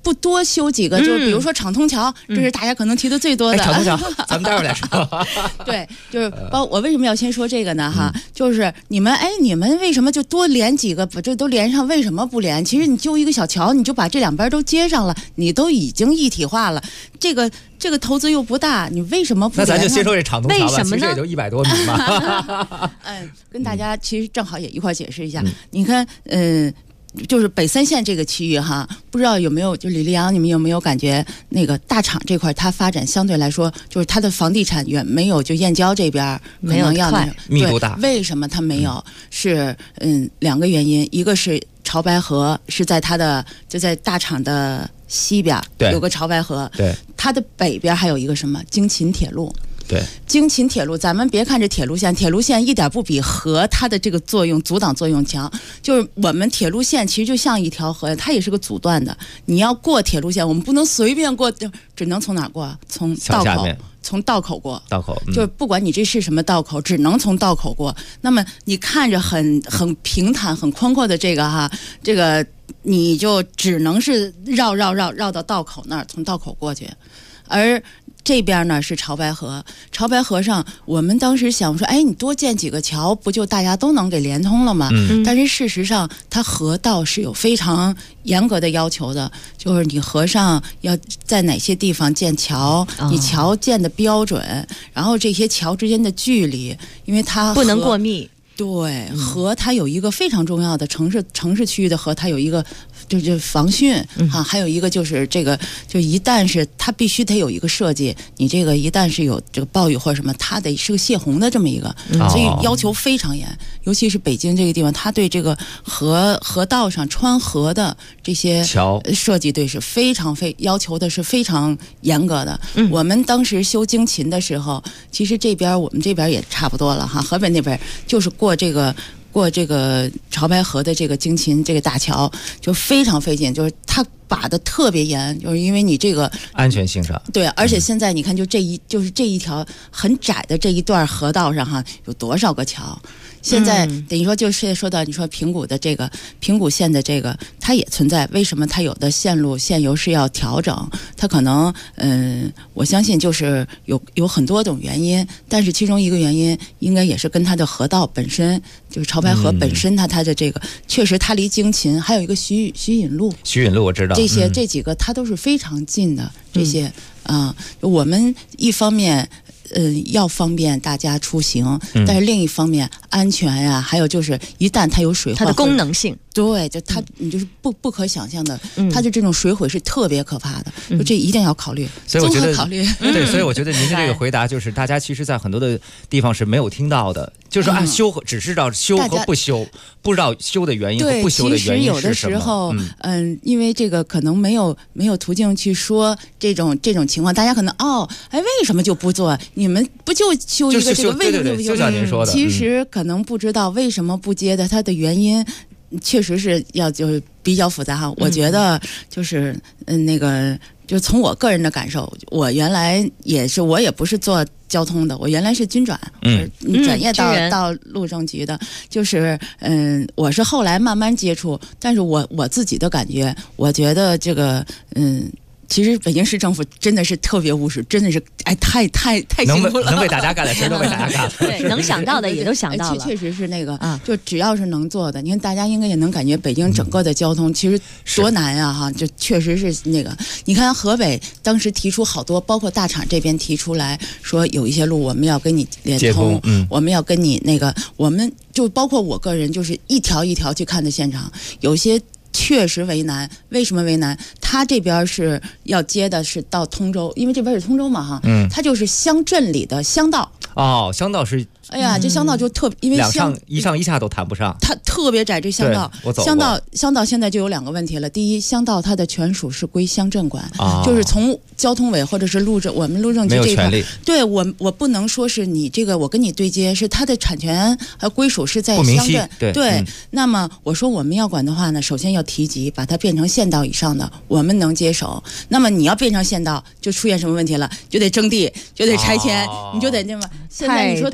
不多修几个，就是比如说厂通桥，这是大家可能提的最多的。 厂通桥，咱们待会儿来说。 对，就是我为什么要先说这个呢？哈，就是你们为什么就多连几个，把这都连上？为什么不连？其实你修一个小桥，你就把这两边都接上了，你都已经一体化了。这个投资又不大，你为什么不连上？ 那咱就先说这厂通桥吧， 为什么呢？ 其实也就100多米嘛。 跟大家其实正好也一块解释一下。你看，就是北三县这个区域哈，不知道有没有，就李立阳，你们有没有感觉那个大厂这块它发展相对来说，就是它的房地产远没有就燕郊这边没有快密度大。 为什么它没有？是2个原因，一个是潮白河是在它的就在大厂的西边有个潮白河， 对， 它的北边还有一个什么京秦铁路。 对， 京秦铁路，咱们别看这铁路线一点不比河它的这个作用阻挡作用强。就是我们铁路线其实就像一条河，它也是个阻断的。你要过铁路线，我们不能随便过，只能从哪儿过？从道口，从道口过。道口，就是不管你这是什么道口，只能从道口过。那么你看着很平坦、很宽阔的这个你就只能是绕到道口那儿，从道口过去，而这边呢是潮白河，潮白河上我们当时想说，你多建几个桥，不就大家都能给连通了吗？但是事实上，它河道是有非常严格的要求的，就是你河上要在哪些地方建桥，你桥建的标准，然后这些桥之间的距离，因为它不能过密。 对，河它有一个非常重要的城市区域的河，它有一个就是防汛还有一个就是这个，就一旦是它必须得有一个设计，你这个一旦是有这个暴雨或者什么，它得是个泄洪的这么一个，所以要求非常严。尤其是北京这个地方，它对这个河道上穿河的这些桥设计，对是非常要求的是非常严格的。我们当时修京秦的时候，其实我们这边也差不多了哈，河北那边就是过这个潮白河的这个京秦这个大桥就非常费劲，就是它把的特别严，就是因为你这个安全性上。对， 而且现在你看，就是这一条很窄的这一段河道上哈，有多少个桥？现在等于说就是说到你说平谷的这个平谷县的这个，它也存在。为什么它有的线油是要调整？它可能我相信就是有很多种原因，但是其中一个原因应该也是跟它的河道本身，就是潮白河本身它的这个确实它离京秦还有一个徐引路我知道， 这几个它都是非常近的这些我们一方面。要方便大家出行，但是另一方面安全呀，还有就是一旦它有水患， 它的功能性， 对，就它你就是不可想象的，它的这种水毁是特别可怕的，就这一定要考虑， 所以我觉得考虑。 对，所以我觉得您的这个回答就是大家其实在很多的地方是没有听到的，就是说修只知道修和不修，不知道修的原因和不修的原因是什么。 其实有的时候，因为这个可能没有途径去说这种情况，大家可能为什么就不做？你们不就修一个这个？为什么不就像您说的， 其实可能不知道为什么不接的，它的原因确实是就是比较复杂哈。我觉得就是就从我个人的感受，我原来我也不是做交通的，我原来是军转，转业到路政局的，就是我是后来慢慢接触，但是我自己的感觉，我觉得这个其实北京市政府真的是特别务实，真的是太辛苦了， 能为大家干的事都为大家干了， 对，能想到的也都想到了， 确实是那个就只要是能做的，你看大家应该也能感觉北京整个的交通其实多难啊哈，就确实是那个，你看河北当时提出好多，包括大厂这边提出来说有一些路我们要跟你连通，我们要跟你那个，我们就包括我个人就是一条一条去看的现场，有些确实为难。为什么为难？他这边是要接的是到通州，因为这边是通州嘛哈，他就是乡镇里的乡道。 乡道是， 哎呀，这乡道就因为一上一下都谈不上， 它特别窄。这乡道，乡道现在就有2个问题了。第一，乡道它的权属是归乡镇管，就是从交通委或者是我们路政局这一块，对我不能说是你这个我跟你对接，是它的产权和归属是在乡镇。对，那么我说我们要管的话呢，首先要提及把它变成县道以上的，我们能接手。那么你要变成县道，就出现什么问题了？就得征地，就得拆迁，你就得那么。现在你说通州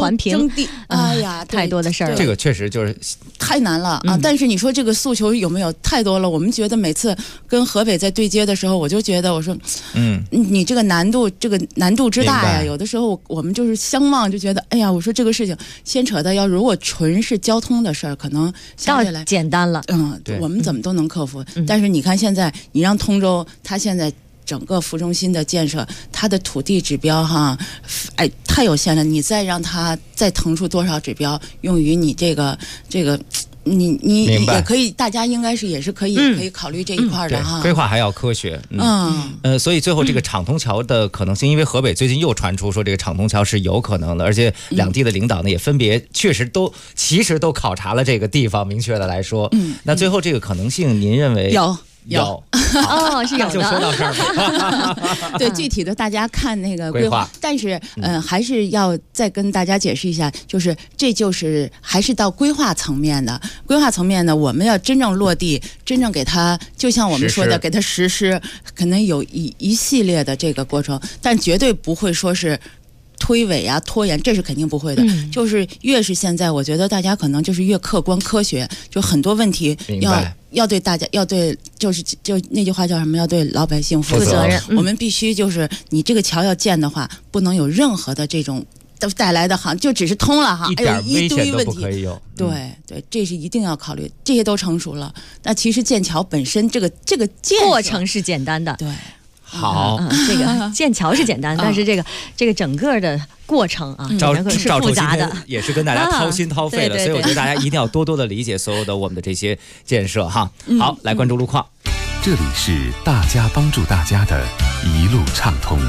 环评征地，哎呀， 太多的事儿了。 这个确实就是太难了啊！但是你说这个诉求有没有太多了？我们觉得每次跟河北在对接的时候，我就觉得我说，你这个难度之大呀，有的时候我们就是相望，就觉得哎呀，我说这个事情牵扯的如果纯是交通的事儿，可能相对来简单了。 我们怎么都能克服。但是你看现在，你让通州，它现在整个服中心的建设，它的土地指标太有限了。你再让它再腾出多少指标用于你这个，你也可以，大家应该也是可以考虑这一块的哈。 规划还要科学。所以最后这个厂通桥的可能性，因为河北最近又传出说这个厂通桥是有可能的，而且两地的领导呢也分别确实其实都考察了这个地方，明确的来说，那最后这个可能性，您认为有是有的， 就说到这儿吧。 对，具体的大家看那个规划，但是还是要再跟大家解释一下，这就是还是到规划层面的。规划层面呢，我们要真正落地，真正给它，就像我们说的，给它实施，可能有一系列的这个过程，但绝对不会说是推诿啊、拖延，这是肯定不会的。就是越是现在，我觉得大家可能就是越客观科学，就很多问题要对大家，就那句话叫什么？要对老百姓负责任。我们必须你这个桥要建的话，不能有任何的这种都带来的就只是通了一点危险都不可以有。 对，这是一定要考虑，这些都成熟了。那其实建桥本身这个建过程是简单的。 对。 好， 这个建桥是简单，但是这个整个的过程是复杂的， 也是跟大家掏心掏肺的，所以我觉得大家一定要多多的理解所有的我们的这些建设哈。好，来关注路况， 这里是大家帮助大家的一路畅通。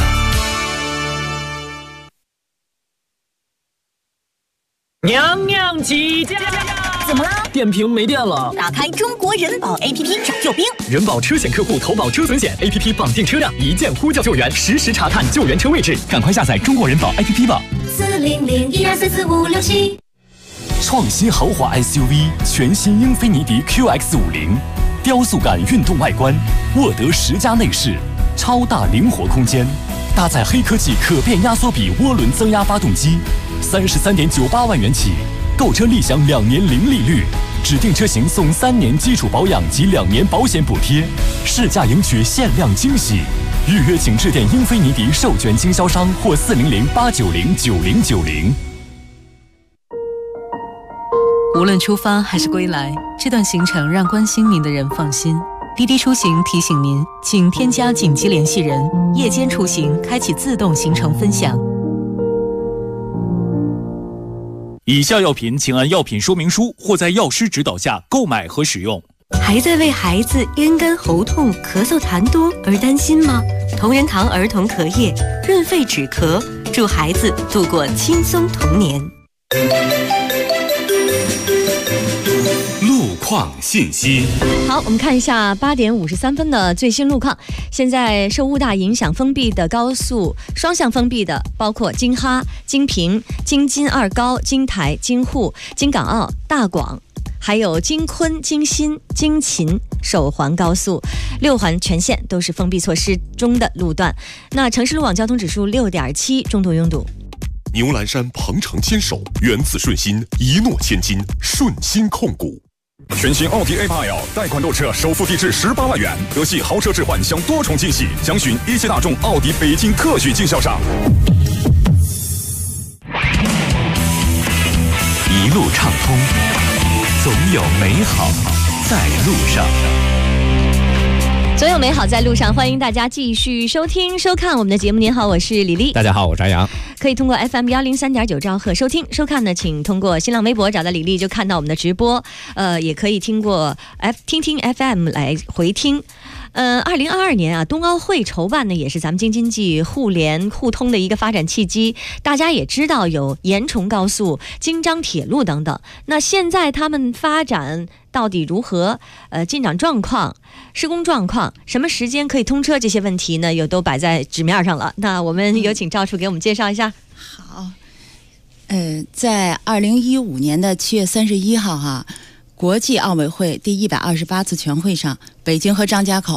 娘娘起驾！ 怎么了？ 电瓶没电了。 打开中国人保 APP 找救兵。 人保车险客户投保车损险 APP 绑定车辆，一键呼叫救援，实时查看救援车位置。赶快下载中国人保 APP 吧。 40012444567。 创新豪华 SUV 全新英菲尼迪 QX50，雕塑感运动外观，沃德10加内饰，超大灵活空间，搭载黑科技可变压缩比涡轮增压发动机，33.98万元起，购车立享2年零利率，指定车型送3年基础保养及2年保险补贴，试驾赢取限量惊喜。预约请致电英菲尼迪授权经销商或400-890-9090。 无论出发还是归来，这段行程让关心您的人放心。滴滴出行提醒您，请添加紧急联系人，夜间出行开启自动行程分享。 以下药品请按药品说明书或在药师指导下购买和使用。 还在为孩子咽干喉痛、咳嗽痰多而担心吗？同仁堂儿童咳液润肺止咳，助孩子度过轻松童年。 路况信息。 好，我们看一下8点53分的最新路况。现在受雾大影响封闭的高速双向封闭的包括京哈、京平、京津二高、京台、京沪、京港澳、大广，还有京昆、京新、京秦首环高速6环全线都是封闭措施中的路段。那城市路网交通指数6.7，中度拥堵。 牛栏山鹏程牵手，源自顺心，一诺千金，顺心控股。 全新奥迪 A8L 贷款购车首付低至18万元，德系豪车置换享多重惊喜，详询一汽大众奥迪北京特许经销商。 一路畅通，总有美好在路上。 总有美好在路上，欢迎大家继续收听收看我们的节目。您好，我是李丽。 大家好，我是张扬。 可以通过 FM103.9兆赫收听收看呢，请通过新浪微博找到李丽就看到我们的直播，也可以听过听听 FM 来回听。2022年啊，冬奥会筹办呢，也是咱们京津冀互联互通的一个发展契机。大家也知道有延崇高速、京张铁路等等。那现在他们发展到底如何？进展状况、施工状况、什么时间可以通车，这些问题呢，又都摆在纸面上了。那我们有请赵处给我们介绍一下。 好，在2015年的7月31号哈。国际奥委会第128次全会上，北京和张家口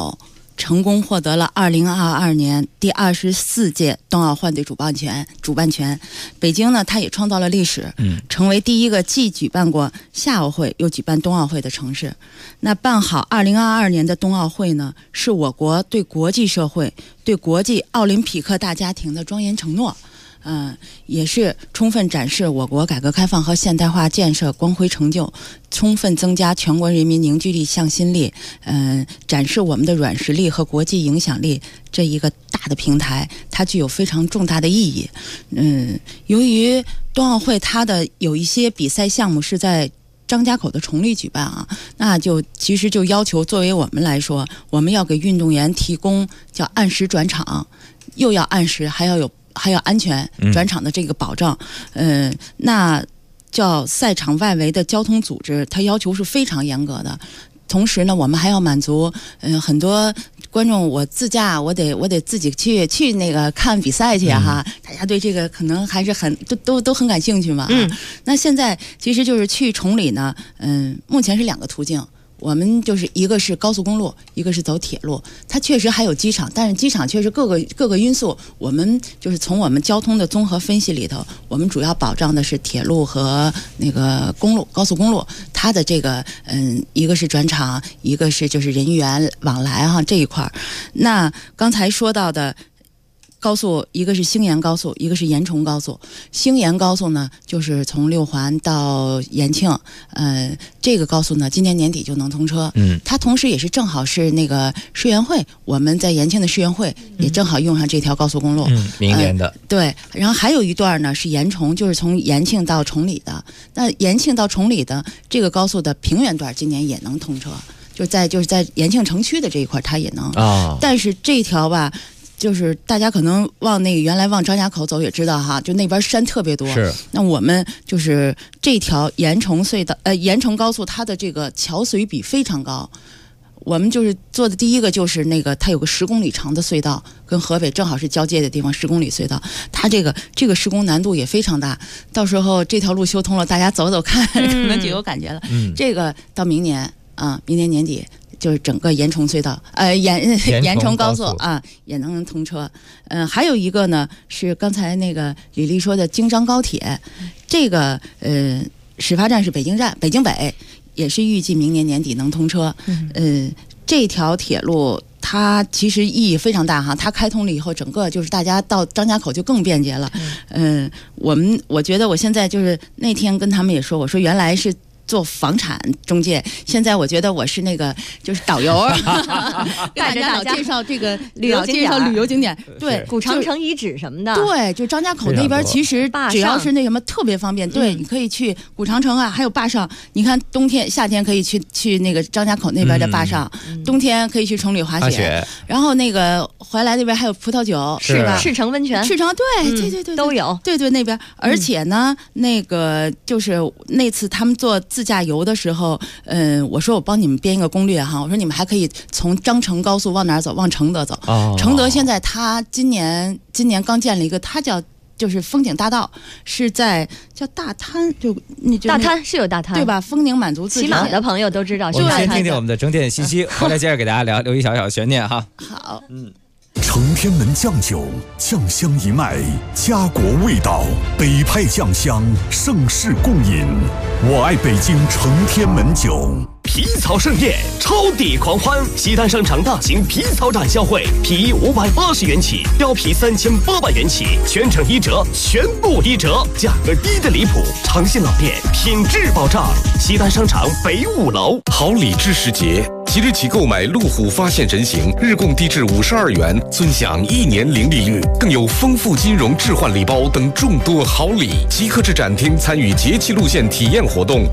成功获得了2022年第24届冬奥会的主办权。北京呢，它也创造了历史，成为第一个既举办过夏奥会又举办冬奥会的城市。那办好2022年的冬奥会呢，是我国对国际社会、对国际奥林匹克大家庭的庄严承诺。也是充分展示我国改革开放和现代化建设光辉成就，充分增加全国人民凝聚力、向心力，展示我们的软实力和国际影响力这一个大的平台，它具有非常重大的意义。由于冬奥会它的有一些比赛项目是在张家口的崇礼举办啊，那就其实就要求作为我们来说，我们要给运动员提供叫按时转场，又要按时，还要安全转场的这个保障。那叫赛场外围的交通组织，它要求是非常严格的。同时呢，我们还要满足很多观众，我自驾，我得自己去那个看比赛去哈。大家对这个可能还是都很感兴趣嘛。那现在其实就是去崇礼呢，目前是2个途径。我们就是一个是高速公路，一个是走铁路。它确实还有机场，但是机场确实各个因素，我们就是从我们交通的综合分析里头，我们主要保障的是铁路和那个公路，高速公路。它的这个一个是转场，一个是就是人员往来哈这一块。那刚才说到的高速，一个是兴延高速，一个是延崇高速。兴延高速呢，就是从6环到延庆，这个高速呢，今年年底就能通车。它同时也是正好是那个世园会，我们在延庆的世园会也正好用上这条高速公路。 明年的。对， 然后还有一段呢是延崇，就是从延庆到崇礼的。那延庆到崇礼的这个高速的平原段，今年也能通车，就是在延庆城区的这一块，它也能。但是这条吧。就是大家可能原来往张家口走也知道哈，就那边山特别多。是。那我们就是这条延崇高速，它的这个桥隧比非常高。我们就是做的第一个就是那个，它有个10公里长的隧道，跟河北正好是交界的地方，10公里隧道。它这个施工难度也非常大。到时候这条路修通了，大家走走看，可能就有感觉了。这个到明年年底。就是整个延崇隧道，延崇高速啊也能通车。还有一个呢是刚才那个李丽说的京张高铁，这个始发站是北京站，北京北也是预计明年年底能通车。这条铁路它其实意义非常大哈，它开通了以后，整个就是大家到张家口就更便捷了。我觉得我现在就是那天跟他们也说，我说原来是做房产中介，现在我觉得我是那个就是导游， 带着大家介绍这个旅游景点， 对， 古长城遗址什么的， 对，就张家口那边其实只要是那什么特别方便，对，你可以去古长城啊，还有坝上，你看冬天夏天可以去那个张家口那边的坝上，冬天可以去崇礼滑雪，然后那个怀来那边还有葡萄酒，是吧？ 赤城温泉， 对都有， 对那边，而且呢，那个就是那次他们做自驾游的时候，我说我帮你们编一个攻略哈，我说你们还可以从张成高速往哪儿走，往承德走。承德现在他今年刚建了一个，它就是风景大道，是在叫大滩， 大滩是有大滩对吧？风景满足自骑马的朋友都知道。 我们先听听我们的整点信息，回来接着给大家留一小小悬念哈。 好， 承天门酱酒，酱香一脉，家国味道，北派酱香，盛世共饮。我爱北京承天门酒。 皮草盛宴，超抵狂欢！西单商场大型皮草展销会，皮衣580元起，貂皮3800元起，全程1折，全部1折，价格低的离谱。长信老店，品质保障。西单商场北5楼。 好礼知识节，即日起购买路虎发现人形，日供低至52元，尊享1年零利率，更有丰富金融置换礼包等众多好礼。即刻至展厅参与节气路线体验活动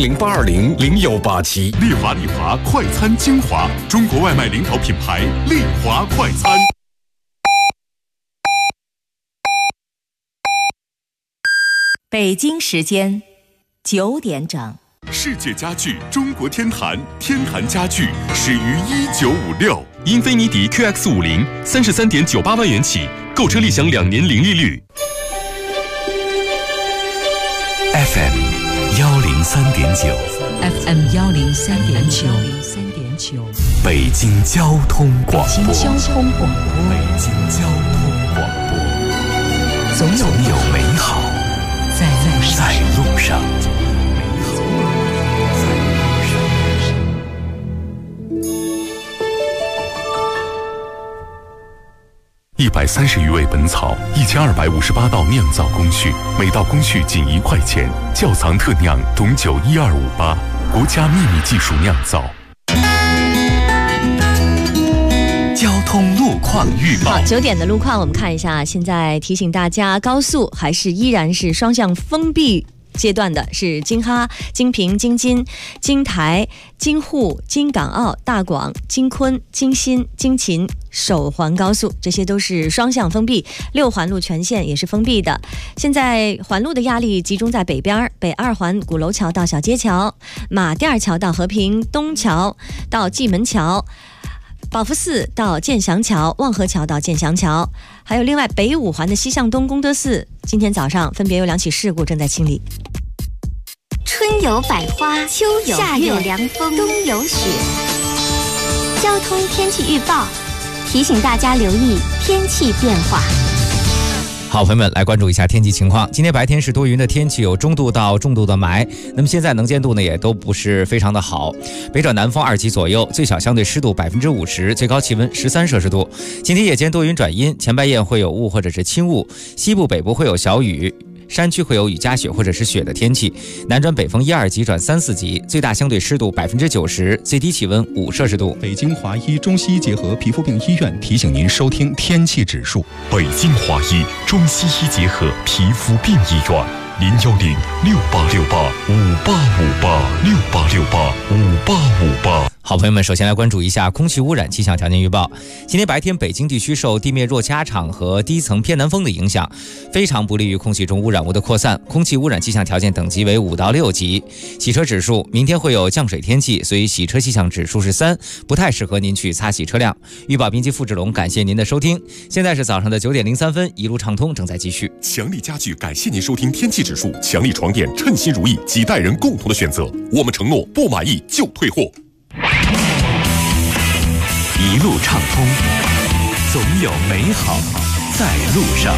，400-820-0187。 丽华快餐精华，中国外卖领导品牌丽华快餐。 北京时间9点整。 世界家具中国天坛家具始于1956，英菲尼迪 QX50 33.98万元起，购车立享2年零利率。 FM 103.9 FM 103.9 秋。 北京交通广播， 北京交通广播， 北京交通广播， 总有美好在路上。130余味本草，1258道酿造工序，每道工序仅1块钱。窖藏特酿董酒12588，国家秘密技术酿造。 交通路况预报。 好，9点的路况我们看一下，现在提醒大家，高速依然是双向封闭阶段的，是京哈、京平、京津、京台、京沪、京港澳、大广、京昆、京新、京秦首环高速，这些都是双向封闭，6环路全线也是封闭的。现在环路的压力集中在北边，北2环鼓楼桥到小街桥，马甸桥到和平东桥到蓟门桥，宝福寺到建祥桥，望河桥到建祥桥，还有另外北5环的西向东功德寺，今天早上分别有2起事故正在清理。 春有百花，秋有夏有凉风，冬有雪。交通天气预报提醒大家留意天气变化。 好，朋友们来关注一下天气情况。今天白天是多云的天气，有中度到重度的霾。那么现在能见度呢也都不是非常的好，北转南风2级左右，最小相对湿度50%，最高气温13摄氏度。今天夜间多云转阴，前半夜会有雾或者是轻雾，西部北部会有小雨。山区会有雨夹雪或者是雪的天气，南转北风1、2级转3、4级，最大相对湿度90%，最低气温5摄氏度。 北京华医中西医结合皮肤病医院提醒您收听天气指数。 北京华医中西医结合皮肤病医院，0868585858，6868585858。 好，朋友们，首先来关注一下空气污染气象条件预报。今天白天，北京地区受地面弱气压场和低层偏南风的影响，非常不利于空气中污染物的扩散，空气污染气象条件等级为5到6级。洗车指数，明天会有降水天气，所以洗车气象指数是3，不太适合您去擦洗车辆。预报编辑付志龙，感谢您的收听。现在是早上的9点03分，一路畅通正在继续。 强力家具感谢您收听天气指数，强力床垫称心如意，几代人共同的选择。我们承诺不满意就退货。 一路畅通，总有美好在路上。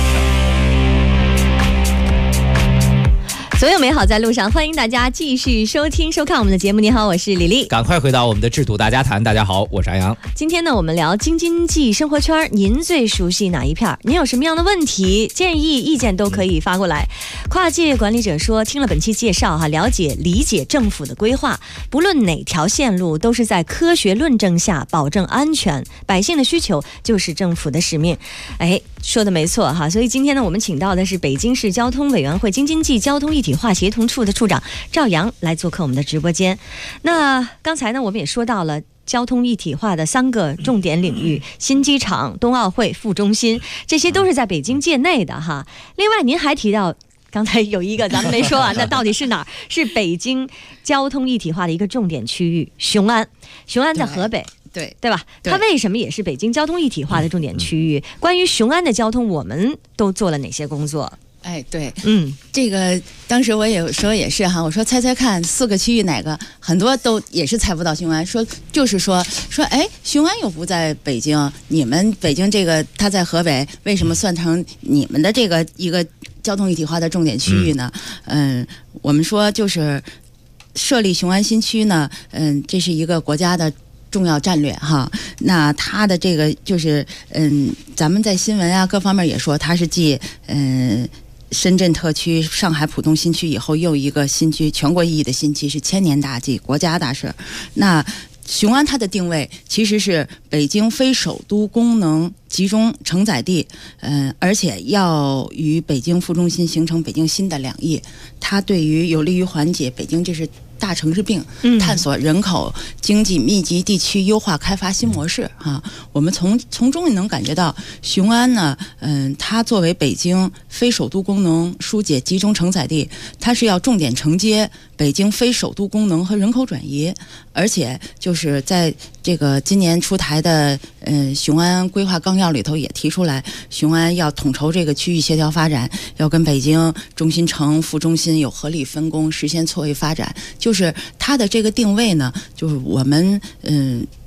所有美好在路上，欢迎大家继续收听收看我们的节目。你好，我是李丽。 赶快回到我们的制度大家谈。大家好，我是安阳。 今天呢，我们聊京津冀生活圈，您最熟悉哪一片？您有什么样的问题、建议、意见都可以发过来。跨界管理者说，听了本期介绍了解理解政府的规划，不论哪条线路都是在科学论证下保证安全，百姓的需求就是政府的使命。说的没错哈。所以今天呢，我们请到的是北京市交通委员会京津冀交通一体化协同处的处长赵阳来做客我们的直播间。那刚才呢，我们也说到了交通一体化的3个重点领域，新机场、冬奥会、副中心，这些都是在北京界内的哈。另外您还提到刚才有一个咱们没说啊，那到底是哪儿？是北京交通一体化的一个重点区域雄安。雄安在河北，对吧？它为什么也是北京交通一体化的重点区域？关于雄安的交通，我们都做了哪些工作？ 对，这个当时我也说也是哈，我说猜猜看4个区域哪个，很多都也是猜不到雄安，说雄安又不在北京，你们北京这个它在河北，为什么算成你们的这个一个交通一体化的重点区域呢？我们说就是设立雄安新区呢，这是一个国家的重要战略哈。那它的这个就是咱们在新闻啊各方面也说，它是继深圳特区、上海浦东新区以后又一个新区，全国意义的新区，是千年大计、国家大事。那雄安它的定位其实是北京非首都功能集中承载地，而且要与北京副中心形成北京新的2翼，它对于有利于缓解北京这是大城市病，探索人口经济密集地区优化开发新模式哈。我们从中也能感觉到，雄安呢，它作为北京非首都功能疏解集中承载地，它是要重点承接北京非首都功能和人口转移，而且就是在这个今年出台的雄安规划纲要里头也提出来，雄安要统筹这个区域协调发展，要跟北京中心城、副中心有合理分工，实现错位发展。就是它的这个定位呢，就是我们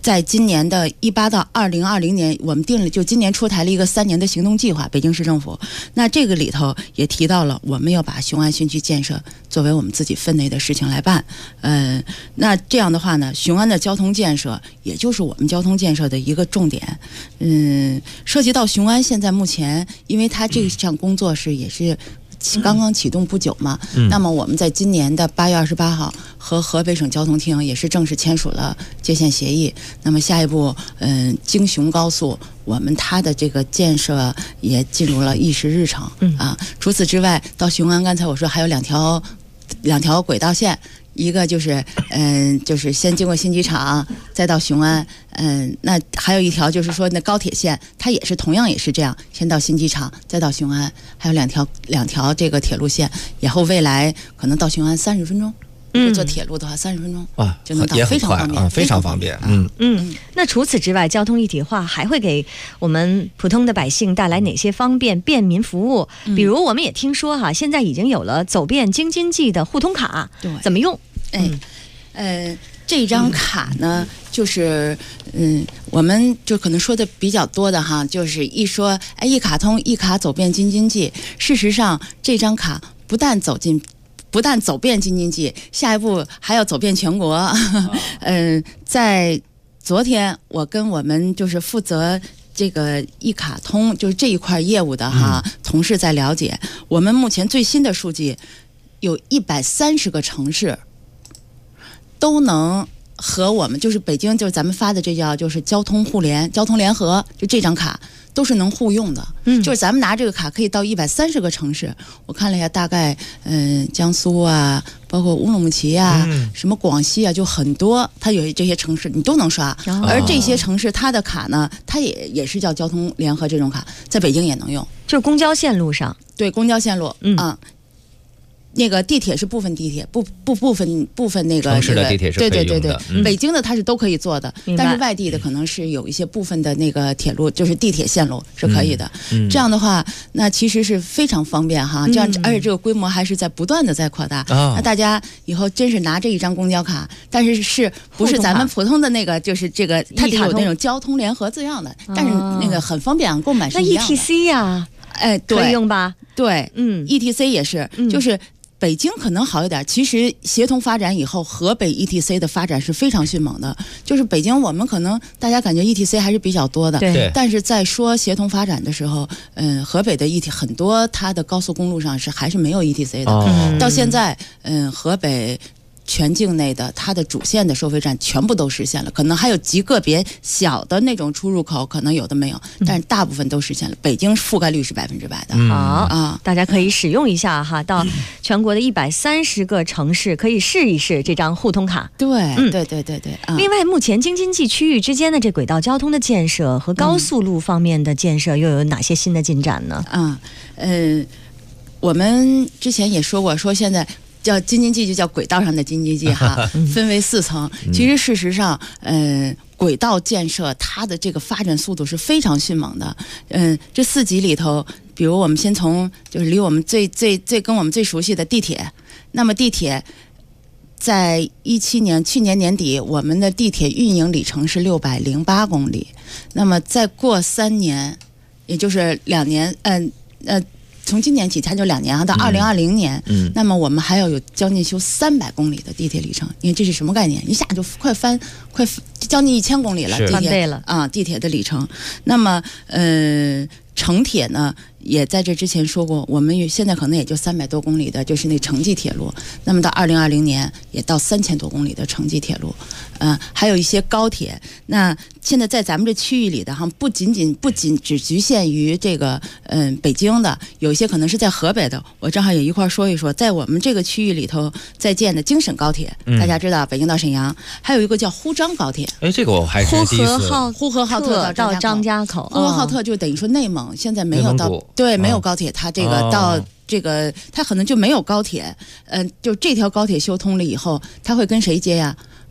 在今年的18到2020年，我们定了，就今年出台了一个3年的行动计划，北京市政府。那这个里头也提到了，我们要把雄安新区建设作为我们自己分内的事情来办。那这样的话呢，雄安的交通建设也就是我们交通建设的一个重点。涉及到雄安，现在目前因为它这项工作也是刚刚启动不久嘛，那么我们在今年的8月28号和河北省交通厅也是正式签署了接线协议。那么下一步，京雄高速它的这个建设也进入了议事日程啊。除此之外，到雄安，刚才我说还有两条轨道线。一个就是先经过新机场，再到雄安，那还有一条就是说那高铁线，它同样也是这样，先到新机场，再到雄安，还有两条这个铁路线，以后未来可能到雄安30分钟。坐铁路的话30分钟就能到，非常方便， 非常方便。 那除此之外，交通一体化还会给我们普通的百姓带来哪些方便便民服务？比如我们也听说现在已经有了走遍京津冀的互通卡，怎么用？ 这张卡呢，就是我们就可能说的比较多的就是一说一卡通，一卡走遍京津冀。事实上，这张卡不但走遍京津冀，下一步还要走遍全国。在昨天，我跟我们就是负责这个一卡通就是这一块业务的同事在了解，我们目前最新的数据有130个城市都能和我们就是北京就是咱们发的这叫就是交通联合，就这张卡都是能互用的。就是咱们拿这个卡可以到130个城市。我看了一下，大概江苏啊，包括乌鲁木齐啊，什么广西啊，就很多，它有这些城市你都能刷。而这些城市它的卡呢，它也是叫交通联合这种卡，在北京也能用， 就是公交线路上。 对，公交线路那个地铁是部分地铁，部分那个城市的地铁是可以用的。 对，北京的它是都可以做的，但是外地的可能是有一些部分的那个铁路，就是地铁线路是可以的。这样的话，那其实是非常方便这样，而且这个规模还是在不断的在扩大。那大家以后真是拿这一张公交卡，但是不是咱们普通的那个，就是这个它得有那种交通联合字样的，但是那个很方便，购买是一样的。 那 ETC 呀，可以用吧？ 对，ETC 也是，就是。北京可能好一点，其实协同发展以后，河北 ETC 的发展是非常迅猛的。就是北京，我们可能大家感觉 ETC 还是比较多的， 对。 但是在说协同发展的时候，河北的很多它的高速公路上还是没有 ETC 的。到现在，河北全境内的它的主线的收费站全部都实现了，可能还有极个别小的那种出入口，可能有的没有，但是大部分都实现了。北京覆盖率是100%的。 好大家可以使用一下到全国的130个城市可以试一试这张互通卡。 对。 另外，目前京津冀区域之间的这轨道交通的建设和高速路方面的建设又有哪些新的进展呢？ 我们之前也说过，说现在叫京津冀就叫轨道上的京津冀分为4层。其实事实上，轨道建设它的这个发展速度是非常迅猛的。这4级里头，比如我们先从就是离我们最跟我们最熟悉的地铁，那么地铁在去年年底，我们的地铁运营里程是608公里。那么再过3年，也就是2年，从今年起它就2年到2020年，那么我们还要有将近修300公里的地铁里程。因为这是什么概念？一下就快将近1000公里了， 翻倍了地铁的里程。那么城铁呢，也在这之前说过，我们现在可能也就300多公里的，就是那城际铁路。那么到2020年也到3000多公里的城际铁路。还有一些高铁。那现在在咱们这区域里的不仅只局限于这个北京的，有一些可能是在河北的。我正好也一块说一说，在我们这个区域里头在建的京沈高铁，大家知道北京到沈阳，还有一个叫呼张高铁。 这个我还是第一次。 呼和浩特到张家口。 呼和浩特就等于说内蒙现在没有到，对，没有高铁，它这个到这个它可能就没有高铁。就这条高铁修通了以后，它会跟谁接呀？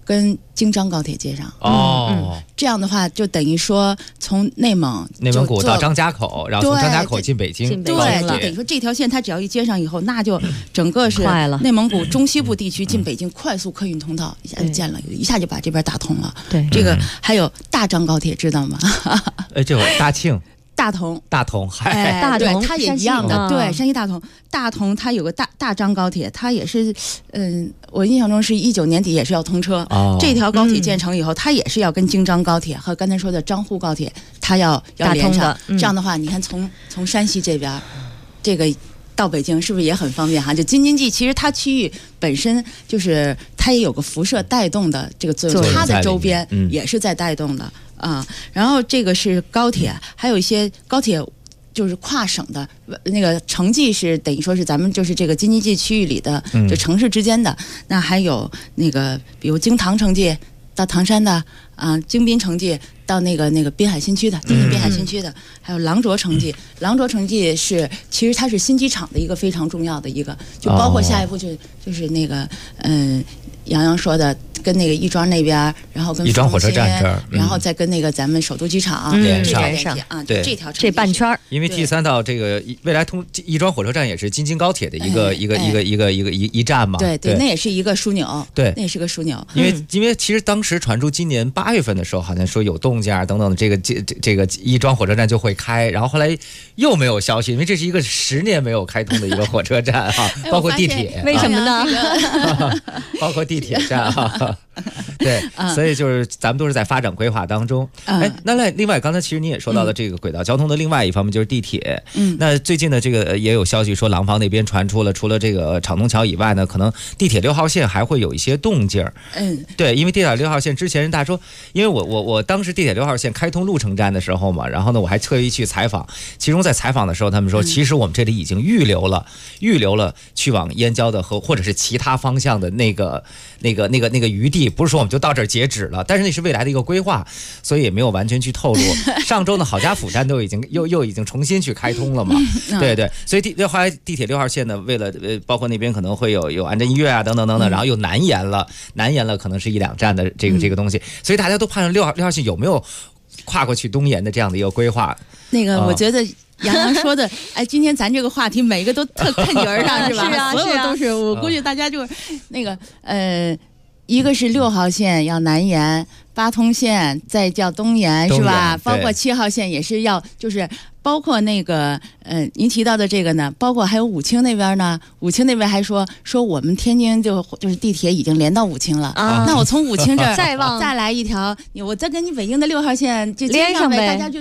跟京张高铁接上。这样的话就等于说从内蒙古到张家口，然后从张家口进北京。 对，就等于说这条线它只要一接上以后，那就整个是内蒙古中西部地区进北京快速客运通道一下就建了，一下就把这边打通了。 对， 这个还有大张高铁知道吗？ 这会大庆。 大同， 大同， 它也一样的，对，山西大同它有个大张高铁，它也是，我印象中是19年底也是要通车。这条高铁建成以后，它也是要跟京张高铁和刚才说的漳沪高铁，它要连上。这样的话，你看从山西这边，这个到北京是不是也很方便哈？就京津冀其实它区域本身就是它也有个辐射带动的这个作用，它的周边也是在带动的。然后这个是高铁，还有一些高铁就是跨省的那个城际是等于说是咱们就是这个京津冀区域里的就城市之间的。那还有那个比如京唐城际到唐山的京滨城际到那个滨海新区的京津滨海新区的，还有廊卓城际。廊卓城际是其实它是新机场的一个非常重要的一个，就包括下一步就是那个杨洋说的，跟那个亦庄那边，然后跟亦庄火车站这儿， 然后再跟那个咱们首都机场连上对这条这半圈。 因为 T3到这个未来亦庄火车站也是京津高铁的一站嘛。 对，那也是一个枢纽。 对， 那也是个枢纽。 因为其实当时传出今年8月份的时候，好像说有动静等等，这个亦庄火车站就会开，然后后来又没有消息，因为这是一个10年没有开通的一个火车站哈，包括地铁。 为什么呢？ 包括地铁站对，所以就是咱们都是在发展规划当中。那另外刚才其实你也说到了这个轨道交通的另外一方面就是地铁。那最近的这个也有消息说廊坊那边传出了，除了这个厂通桥以外呢，可能地铁6号线还会有一些动静。对，因为地铁6号线之前人大说，因为我当时地铁6号线开通鹿城站的时候嘛，然后呢我还特意去采访，其中在采访的时候他们说，其实我们这里已经预留了去往燕郊的或者是其他方向的那个余地，不是说我们就到这儿截止了，但是那是未来的一个规划，所以也没有完全去透露。上周呢郝家堡站都已经又已经重新去开通了嘛。对，所以后来地铁6号线呢，为了包括那边可能会有安贞医院等等，然后又南延了可能是1、2站的这个东西，所以大家都盼着6号线有没有跨过去东延的这样的一个规划。 我觉得杨洋说的，今天咱这个话题每一个都特看角儿上是吧？ 是啊， 所有都是，我估计大家就是那个一个是6号线要南延，8通线再叫东延是吧？包括7号线也是要，就是包括那个您提到的这个呢，包括还有武清那边呢，武清那边还说我们天津就是地铁已经连到武清了。那我从武清这儿再来一条，我再跟你北京的6号线就连上呗， 大家就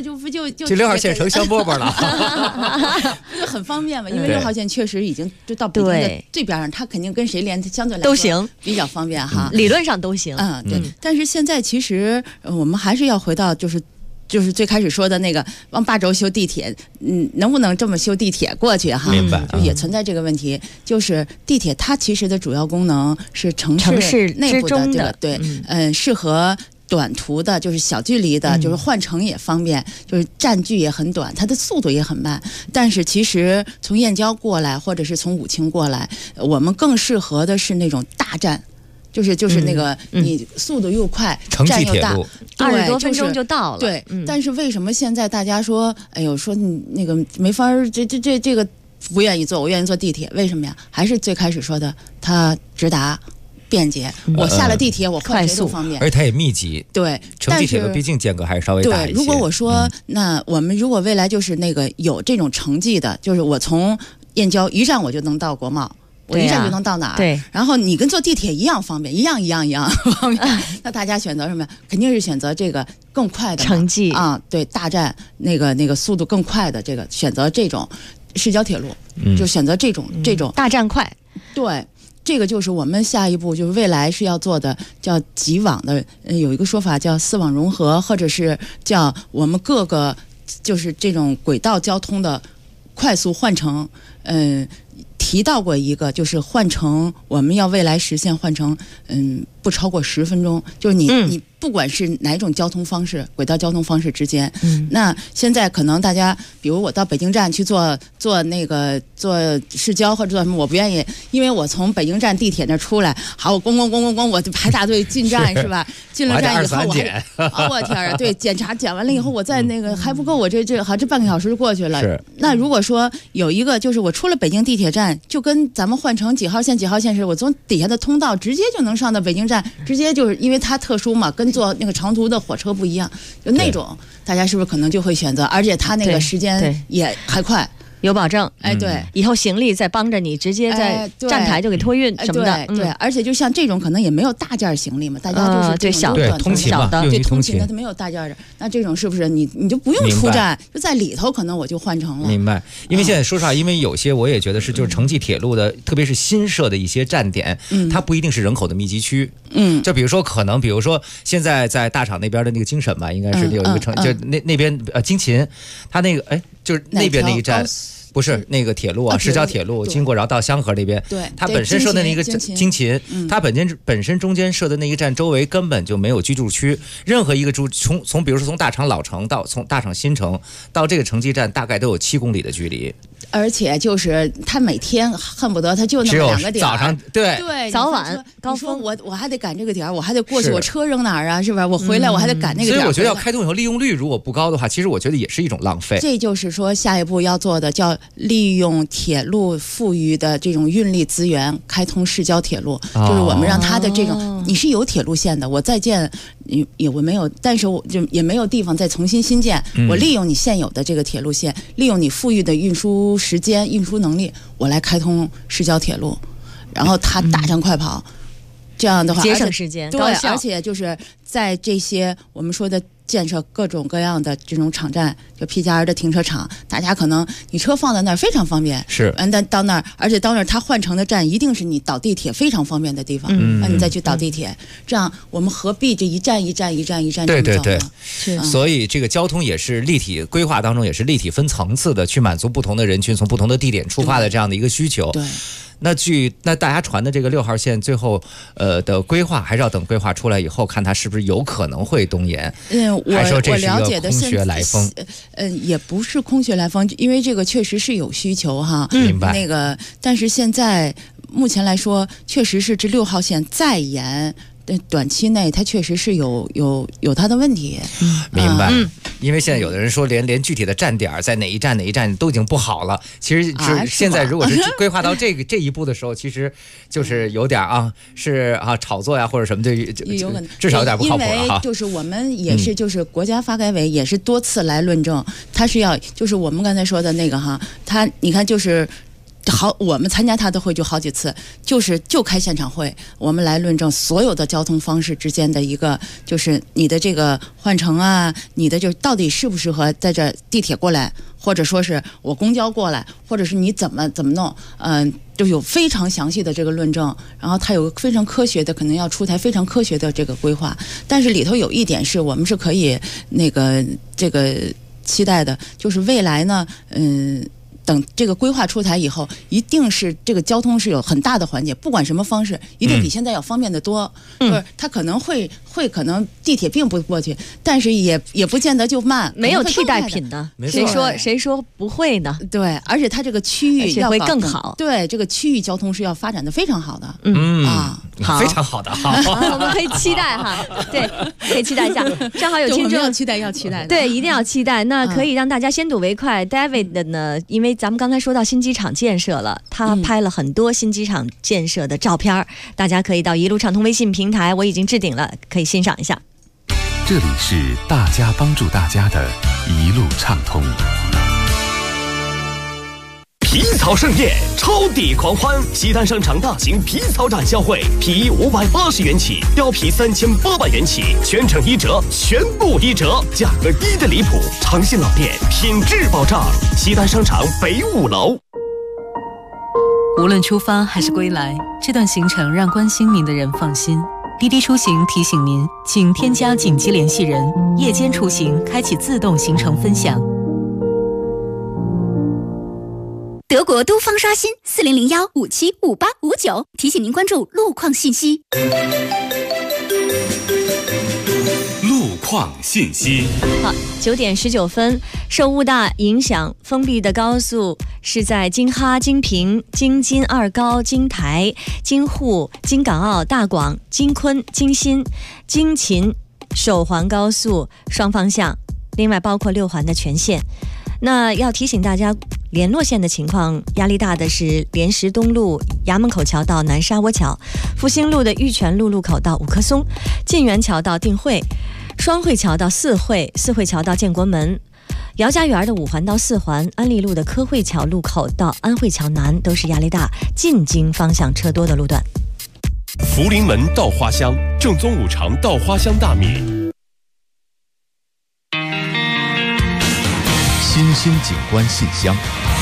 6号线成香饽饽了， 不就很方便嘛？因为6号线确实已经就到北京的最边上，它肯定跟谁连，相对来说都行， 比较方便哈。 理论上都行。 对。但是现在其实我们还是要回到就是最开始说的那个往8轴修地铁，能不能这么修地铁过去哈？ 明白， 就也存在这个问题。就是地铁它其实的主要功能是城市内部的这个对，适合短途的，就是小距离的，就是换乘也方便，就是站距也很短，它的速度也很慢。但是其实从燕郊过来，或者是从武清过来，我们更适合的是那种大站。就是那个你速度又快，站又大 ，20多分钟就到了。 对，但是为什么现在大家说，说你那个没法儿，这个不愿意坐，我愿意坐地铁，为什么呀？还是最开始说的，它直达。便捷，我下了地铁，我换谁都方便， 而且它也密集。 对， 乘地铁的毕竟间隔还是稍微大一些。 对，如果我说，那我们如果未来就是那个有这种城际的，就是我从燕郊一站我就能到国贸。我一站就能到哪儿？ 对， 然后你跟坐地铁一样方便，一样方便。那大家选择什么呀？肯定是选择这个更快的城际啊，对，大站那个速度更快的这个，选择这种市郊铁路，就选择这种大站快。 对，这个就是我们下一步就是未来是要做的，叫几网的，有一个说法叫4网融合，或者是叫我们各个就是这种轨道交通的快速换乘， 提到过一个，就是换乘，我们要未来实现换乘，不超过10分钟，就是你不管是哪种交通方式，轨道交通方式之间，那现在可能大家，比如我到北京站去坐市交或者做什么，我不愿意，因为我从北京站地铁那出来，好，我咣，我就排大队进站是吧？进了站以后我还，我天啊，对，检完了以后，我再那个还不够，我这半个小时就过去了。那如果说有一个，就是我出了北京地铁站，就跟咱们换乘几号线似的，我从底下的通道直接就能上到北京站，直接就是因为它特殊嘛，跟坐那个长途的火车不一样，就那种大家是不是可能就会选择，而且它那个时间也还快。 有保证， 对， 以后行李再帮着你直接在站台就给托运什么的， 对，而且就像这种可能也没有大件行李嘛，大家就是对小的通勤的， 对通勤的，它没有大件的，那这种是不是你就不用出站，就在里头，可能我就换乘了。 明白，因为现在说实话，因为有些我也觉得是就是城际铁路的，特别是新设的一些站点，它不一定是人口的密集区，就比如说现在在大厂那边的那个京沈吧，应该是有一个城，就那边京秦，它那个就是那边那一站。不是那个铁路啊，市郊铁路经过，然后到香河那边。 对， 它本身设的那个京秦，它本身中间设的那一站周围根本就没有居住区，任何一个从比如说从大厂老城到从大厂新城到这个城际站，大概都有7公里的距离。 而且就是他每天恨不得他就那么2个点， 早上对早晚高峰， 我还得赶这个点，我还得过去，我车扔哪儿啊？是吧？我回来我还得赶那个点。 所以我觉得要开通以后利用率如果不高的话，其实我觉得也是一种浪费。 这就是说下一步要做的叫利用铁路富裕的这种运力资源，开通市郊铁路，就是我们让它的这种你是有铁路线的，我再建我没有，但是我就也没有地方再重新新建，我利用你现有的这个铁路线，利用你富裕的运输时间、运输能力，我来开通市郊铁路，然后它大上快跑，这样的话节省时间， 对，而且就是在这些我们说的建设各种各样的这种场站，就 P+2的停车场，大家可能你车放在那儿非常方便， 是， 但到那儿，而且到那儿它换乘的站一定是你倒地铁非常方便的地方，那你再去倒地铁，这样我们何必这一站这么走呢？ 对，所以这个交通也是立体规划当中也是立体分层次的，去满足不同的人群从不同的地点出发的这样的一个需求。 对。 那大家传的这个6号线最后的规划，还是要等规划出来以后，看它是不是有可能会东延。还说这是一个空穴来风。 也不是空穴来风，因为这个确实是有需求哈。 明白。 那个，但是现在目前来说，确实是这6号线再延。短期内它确实是有它的问题， 明白。因为现在有的人说连具体的站点在哪一站都已经不好了。其实现在如果是规划到这一步的时候，其实就是有点炒作呀或者什么的， 有可能至少有点不靠谱了哈。 因为就是我们也是就是国家发改委也是多次来论证，它是要就是我们刚才说的那个哈，它你看就是。我们参加他的会就好几次，就开现场会，我们来论证所有的交通方式之间的一个，就是你的这个换乘啊，你的就到底适不适合在这地铁过来，或者说是我公交过来，或者是你怎么弄，就有非常详细的这个论证，然后它有非常科学的，可能要出台非常科学的这个规划，但是里头有一点是我们是可以这个期待的，就是未来呢，等这个规划出台以后，一定是这个交通是有很大的缓解，不管什么方式，一定比现在要方便得多。就是它可能会可能地铁并不过去，但是也不见得就慢， 没有替代品的。谁说不会呢？ 对，而且它这个区域要会更好。 对，这个区域交通是要发展的非常好的。 好， 非常好的。好， 我们可以期待哈。对，可以期待一下。正好有听众要期待。 对，一定要期待。那可以让大家先睹为快。David 的呢，因为咱们刚才说到新机场建设了，他拍了很多新机场建设的照片，大家可以到一路畅通微信平台，我已经置顶了，可以欣赏一下。 这里是大家帮助大家的一路畅通。 皮草盛宴，超抵狂欢！西单商场大型皮草展销会，皮衣580元起，貂皮3800元起，全程1折，全部1折，价格低的离谱，长信老店，品质保障。西单商场北5楼。 无论出发还是归来，这段行程让关心您的人放心。滴滴出行提醒您，请添加紧急联系人，夜间出行开启自动行程分享。 德国都方刷新4001575859，提醒您关注路况信息。 路况信息。 好，9点19分，受雾大影响，封闭的高速是在京哈、京平、京津二高、京台、京沪、京港澳、大广、京昆、京新、京秦首环高速双方向，另外包括6环的全线。那要提醒大家，联络线的情况压力大的是莲石东路衙门口桥到南沙窝桥，复兴路的玉泉路路口到五棵松，晋源桥到定慧，双汇桥到四汇，四汇桥到建国门，姚家园的5环到4环，安利路的科汇桥路口到安汇桥南都是压力大，进京方向车多的路段。 福临门稻花香，正宗五常稻花香大米。 新兴景观信箱。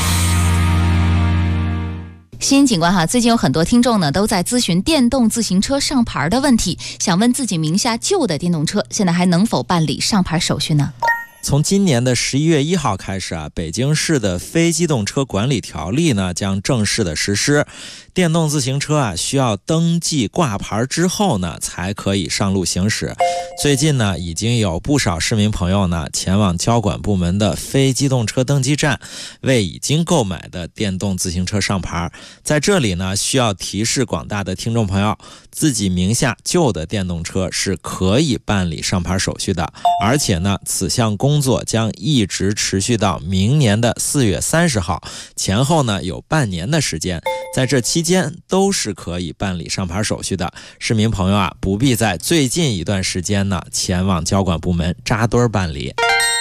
新景观哈，最近有很多听众呢都在咨询电动自行车上牌的问题，想问自己名下旧的电动车现在还能否办理上牌手续呢？ 从今年的11月1号开始啊，北京市的非机动车管理条例呢将正式的实施。电动自行车啊需要登记挂牌之后呢才可以上路行驶。最近呢已经有不少市民朋友呢前往交管部门的非机动车登记站为已经购买的电动自行车上牌。在这里呢需要提示广大的听众朋友，自己名下旧的电动车是可以办理上牌手续的，而且呢此项工作将一直持续到明年的4月30号，前后呢有半年的时间，在这期间都是可以办理上牌手续的。市民朋友啊，不必在最近一段时间呢前往交管部门扎堆办理。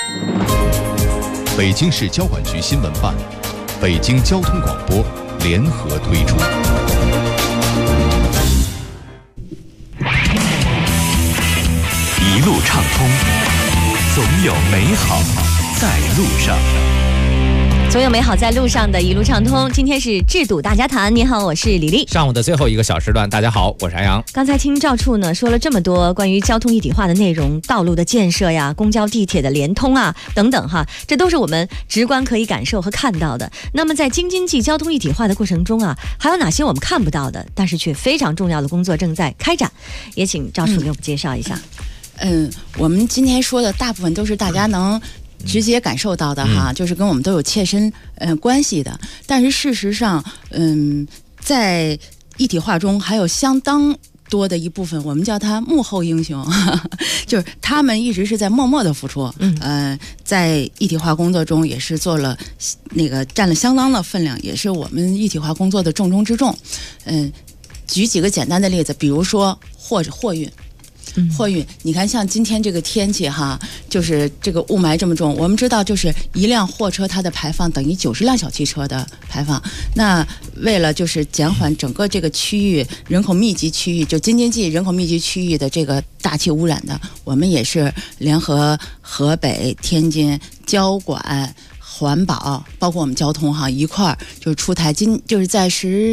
北京市交管局新闻办、北京交通广播联合推出。 一路畅通，总有美好在路上。 总有美好在路上的一路畅通。今天是制度大家谈，你好，我是李丽。 上午的最后一个小时段，大家好，我是安阳。 刚才听赵处呢说了这么多关于交通一体化的内容，道路的建设呀，公交地铁的联通啊等等哈，这都是我们直观可以感受和看到的。那么在京津冀交通一体化的过程中啊，还有哪些我们看不到的，但是却非常重要的工作正在开展？也请赵处给我们介绍一下。 我们今天说的大部分都是大家能直接感受到的哈，就是跟我们都有切身关系的。但是事实上，在一体化中还有相当多的一部分，我们叫它幕后英雄，就是他们一直是在默默的付出。在一体化工作中也是做了占了相当的分量，也是我们一体化工作的重中之重。举几个简单的例子，比如说货运。你看像今天这个天气哈，就是这个雾霾这么重，我们知道就是一辆货车它的排放等于90辆小汽车的排放。那为了就是减缓整个这个区域人口密集区域，就京津冀人口密集区域的这个大气污染的，我们也是联合河北、天津、交管、环保，包括我们交通哈一块儿就是出台就是在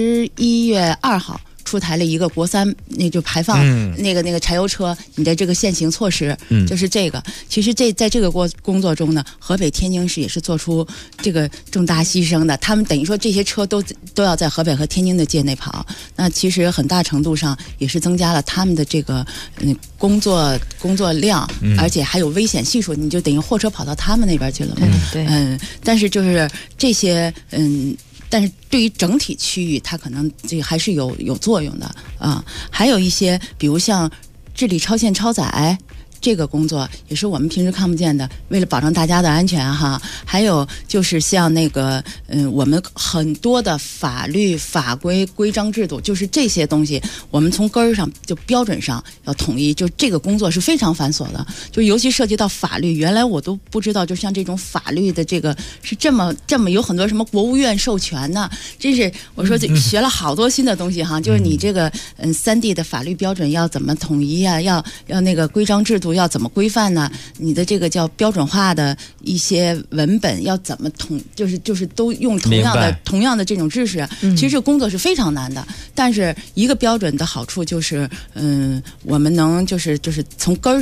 11月2号。出台了一个国3那就排放那个柴油车你的这个限行措施，就是这个。其实在这个工作中呢，河北天津市也是做出这个重大牺牲的。他们等于说这些车都要在河北和天津的界内跑，那其实很大程度上也是增加了他们的这个工作量，而且还有危险系数，你就等于货车跑到他们那边去了嘛。但是就是这些但是对于整体区域，它可能这还是有作用的啊。还有一些，比如像治理超限超载这个工作，也是我们平时看不见的，为了保证大家的安全哈。还有就是像我们很多的法律法规规章制度，就是这些东西，我们从根儿上就标准上要统一，就这个工作是非常繁琐的。就尤其涉及到法律，原来我都不知道，就像这种法律的这个是这么有很多什么国务院授权呢，真是我说学了好多新的东西哈。就是你这个3D 的法律标准要怎么统一啊？要那个规章制度要怎么规范呢？你的这个叫标准化的一些文本要怎么就是都用同样的这种知识，其实这个工作是非常难的。但是一个标准的好处就是，我们能就是从根儿上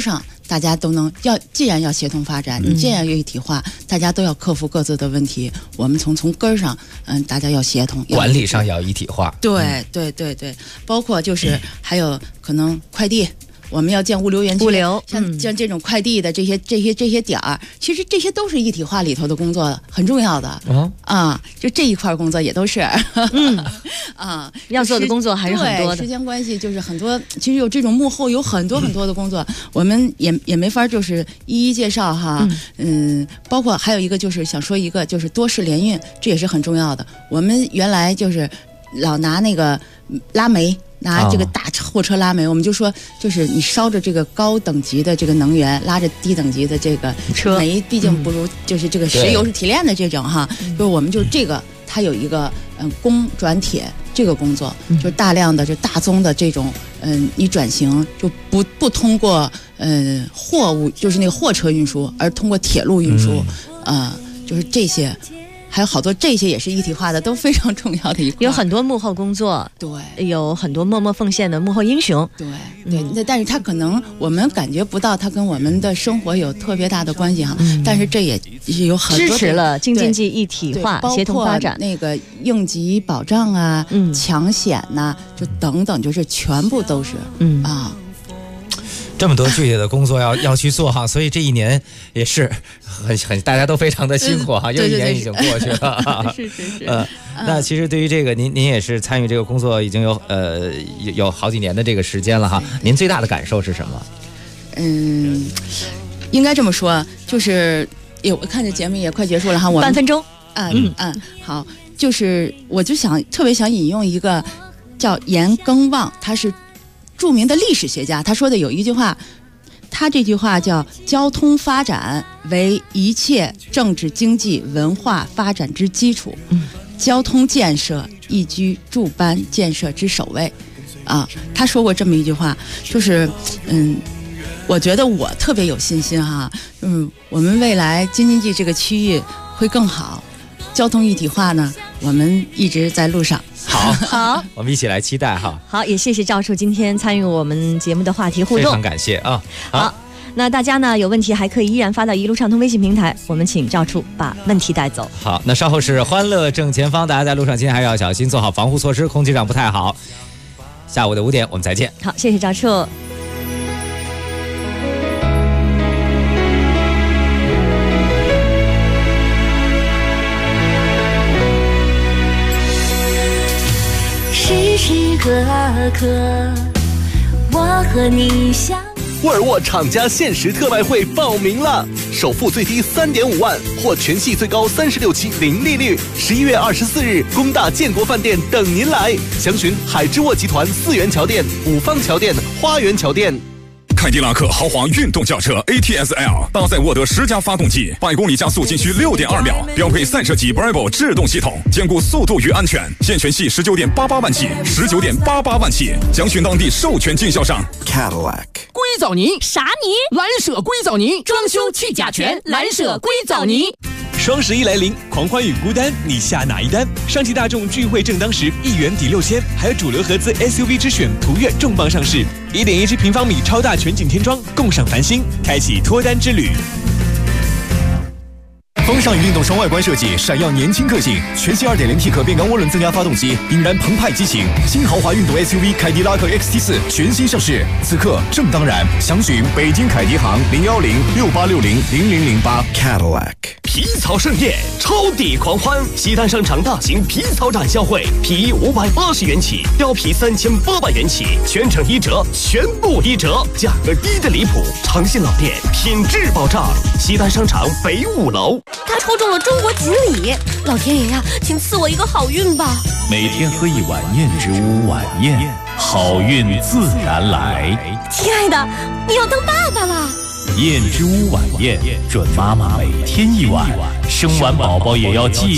大家都能既然要协同发展，你既然要一体化，大家都要克服各自的问题。我们从根儿上，大家要协同， 管理上要一体化。 对，包括就是还有可能快递。我们要建物流园区，像这种快递的这些点儿，其实这些都是一体化里头的工作，很重要的。就这一块工作也都是， 要做的工作还是很多的。 时间关系就是很多，其实有这种幕后有很多的工作，我们也没法就是一一介绍哈。包括还有一个就是想说一个就是多式联运，这也是很重要的。我们原来就是老拿那个拉煤。拿这个大货车拉煤，我们就说，就是你烧着这个高等级的这个能源，拉着低等级的这个煤，毕竟不如就是这个石油是提炼的这种哈。就是我们就这个，它有一个供转铁这个工作，就是大量的就大宗的这种你转型就不通过货物，就是那个货车运输，而通过铁路运输，就是这些。还有好多这些也是一体化的，都非常重要的一块。 有很多幕后工作， 对， 有很多默默奉献的幕后英雄， 对。但是他可能我们感觉不到，他跟我们的生活有特别大的关系哈。但是这也有很多支持了京津冀一体化、协同发展。 那个应急保障啊、抢险呐，就等等，就是全部都是这么多具体的工作要去做哈，所以这一年也是很大家都非常的辛苦哈，又一年已经过去了。 是。 那其实对于这个您也是参与这个工作已经有好几年的这个时间了哈，您最大的感受是什么？ 应该这么说，就是我看这节目也快结束了哈， 半分钟。 好，就是我就特别想引用一个叫严耕望，他是著名的历史学家，他说的有一句话，他这句话叫“交通发展为一切政治经济文化发展之基础，交通建设亦居诸般建设之首位”。他说过这么一句话，就是我觉得我特别有信心哈，我们未来京津冀这个区域会更好，交通一体化呢，我们一直在路上。 好， 我们一起来期待哈。 好，也谢谢赵处今天参与我们节目的话题互动， 非常感谢啊。 好，那大家呢有问题还可以依然发到一路畅通微信平台，我们请赵处把问题带走。 好，那稍后是欢乐正前方，大家在路上今天还是要小心，做好防护措施，空气上不太好。下午的5点我们再见。 好，谢谢赵处。 时时刻刻我和你相。 沃尔沃厂家限时特卖会报名了，首付最低3.5万或全系最高36期零利率，11月24日工大建国饭店等您来，详询海之沃集团4元桥店、五方桥店、花园桥店。 凯迪拉克豪华运动轿车 ATS-L 搭载沃德10加发动机，100公里加速仅需6.2秒，标配赛车级 Bravo 制动系统，兼顾速度与安全。现全系19.88万起，19.88万起，详询当地授权经销商。 Cadillac 硅藻泥啥泥？ 蓝舍硅藻泥，装修去甲醛，蓝舍硅藻泥。 双11来临，狂欢与孤单，你下哪一单？上汽大众聚会正当时，1元抵6000，还有主流合资 SUV 之选途岳重磅上市，1.1平方米超大全景天窗，共赏繁星，开启脱单之旅。 风尚与运动双外观设计，闪耀年轻个性。全新 2.0T 可变缸涡轮增压发动机，引燃澎湃激情。新豪华运动 SUV 凯迪拉克 XT4 全新上市，此刻正当然。详询北京凯迪行01068600008。 Cadillac 皮草盛宴，超抵狂欢！西单商场大型皮草展销会，皮衣580元起，貂皮3800元起，全程1折，全部1折，价格低得离谱。诚信老店，品质保障。西单商场北5楼。 他抽中了中国锦鲤，老天爷呀，请赐我一个好运吧！ 每天喝一碗燕之屋晚宴，好运自然来。 亲爱的，你要当爸爸了。 燕之屋晚宴，准妈妈每天一碗，生完宝宝也要记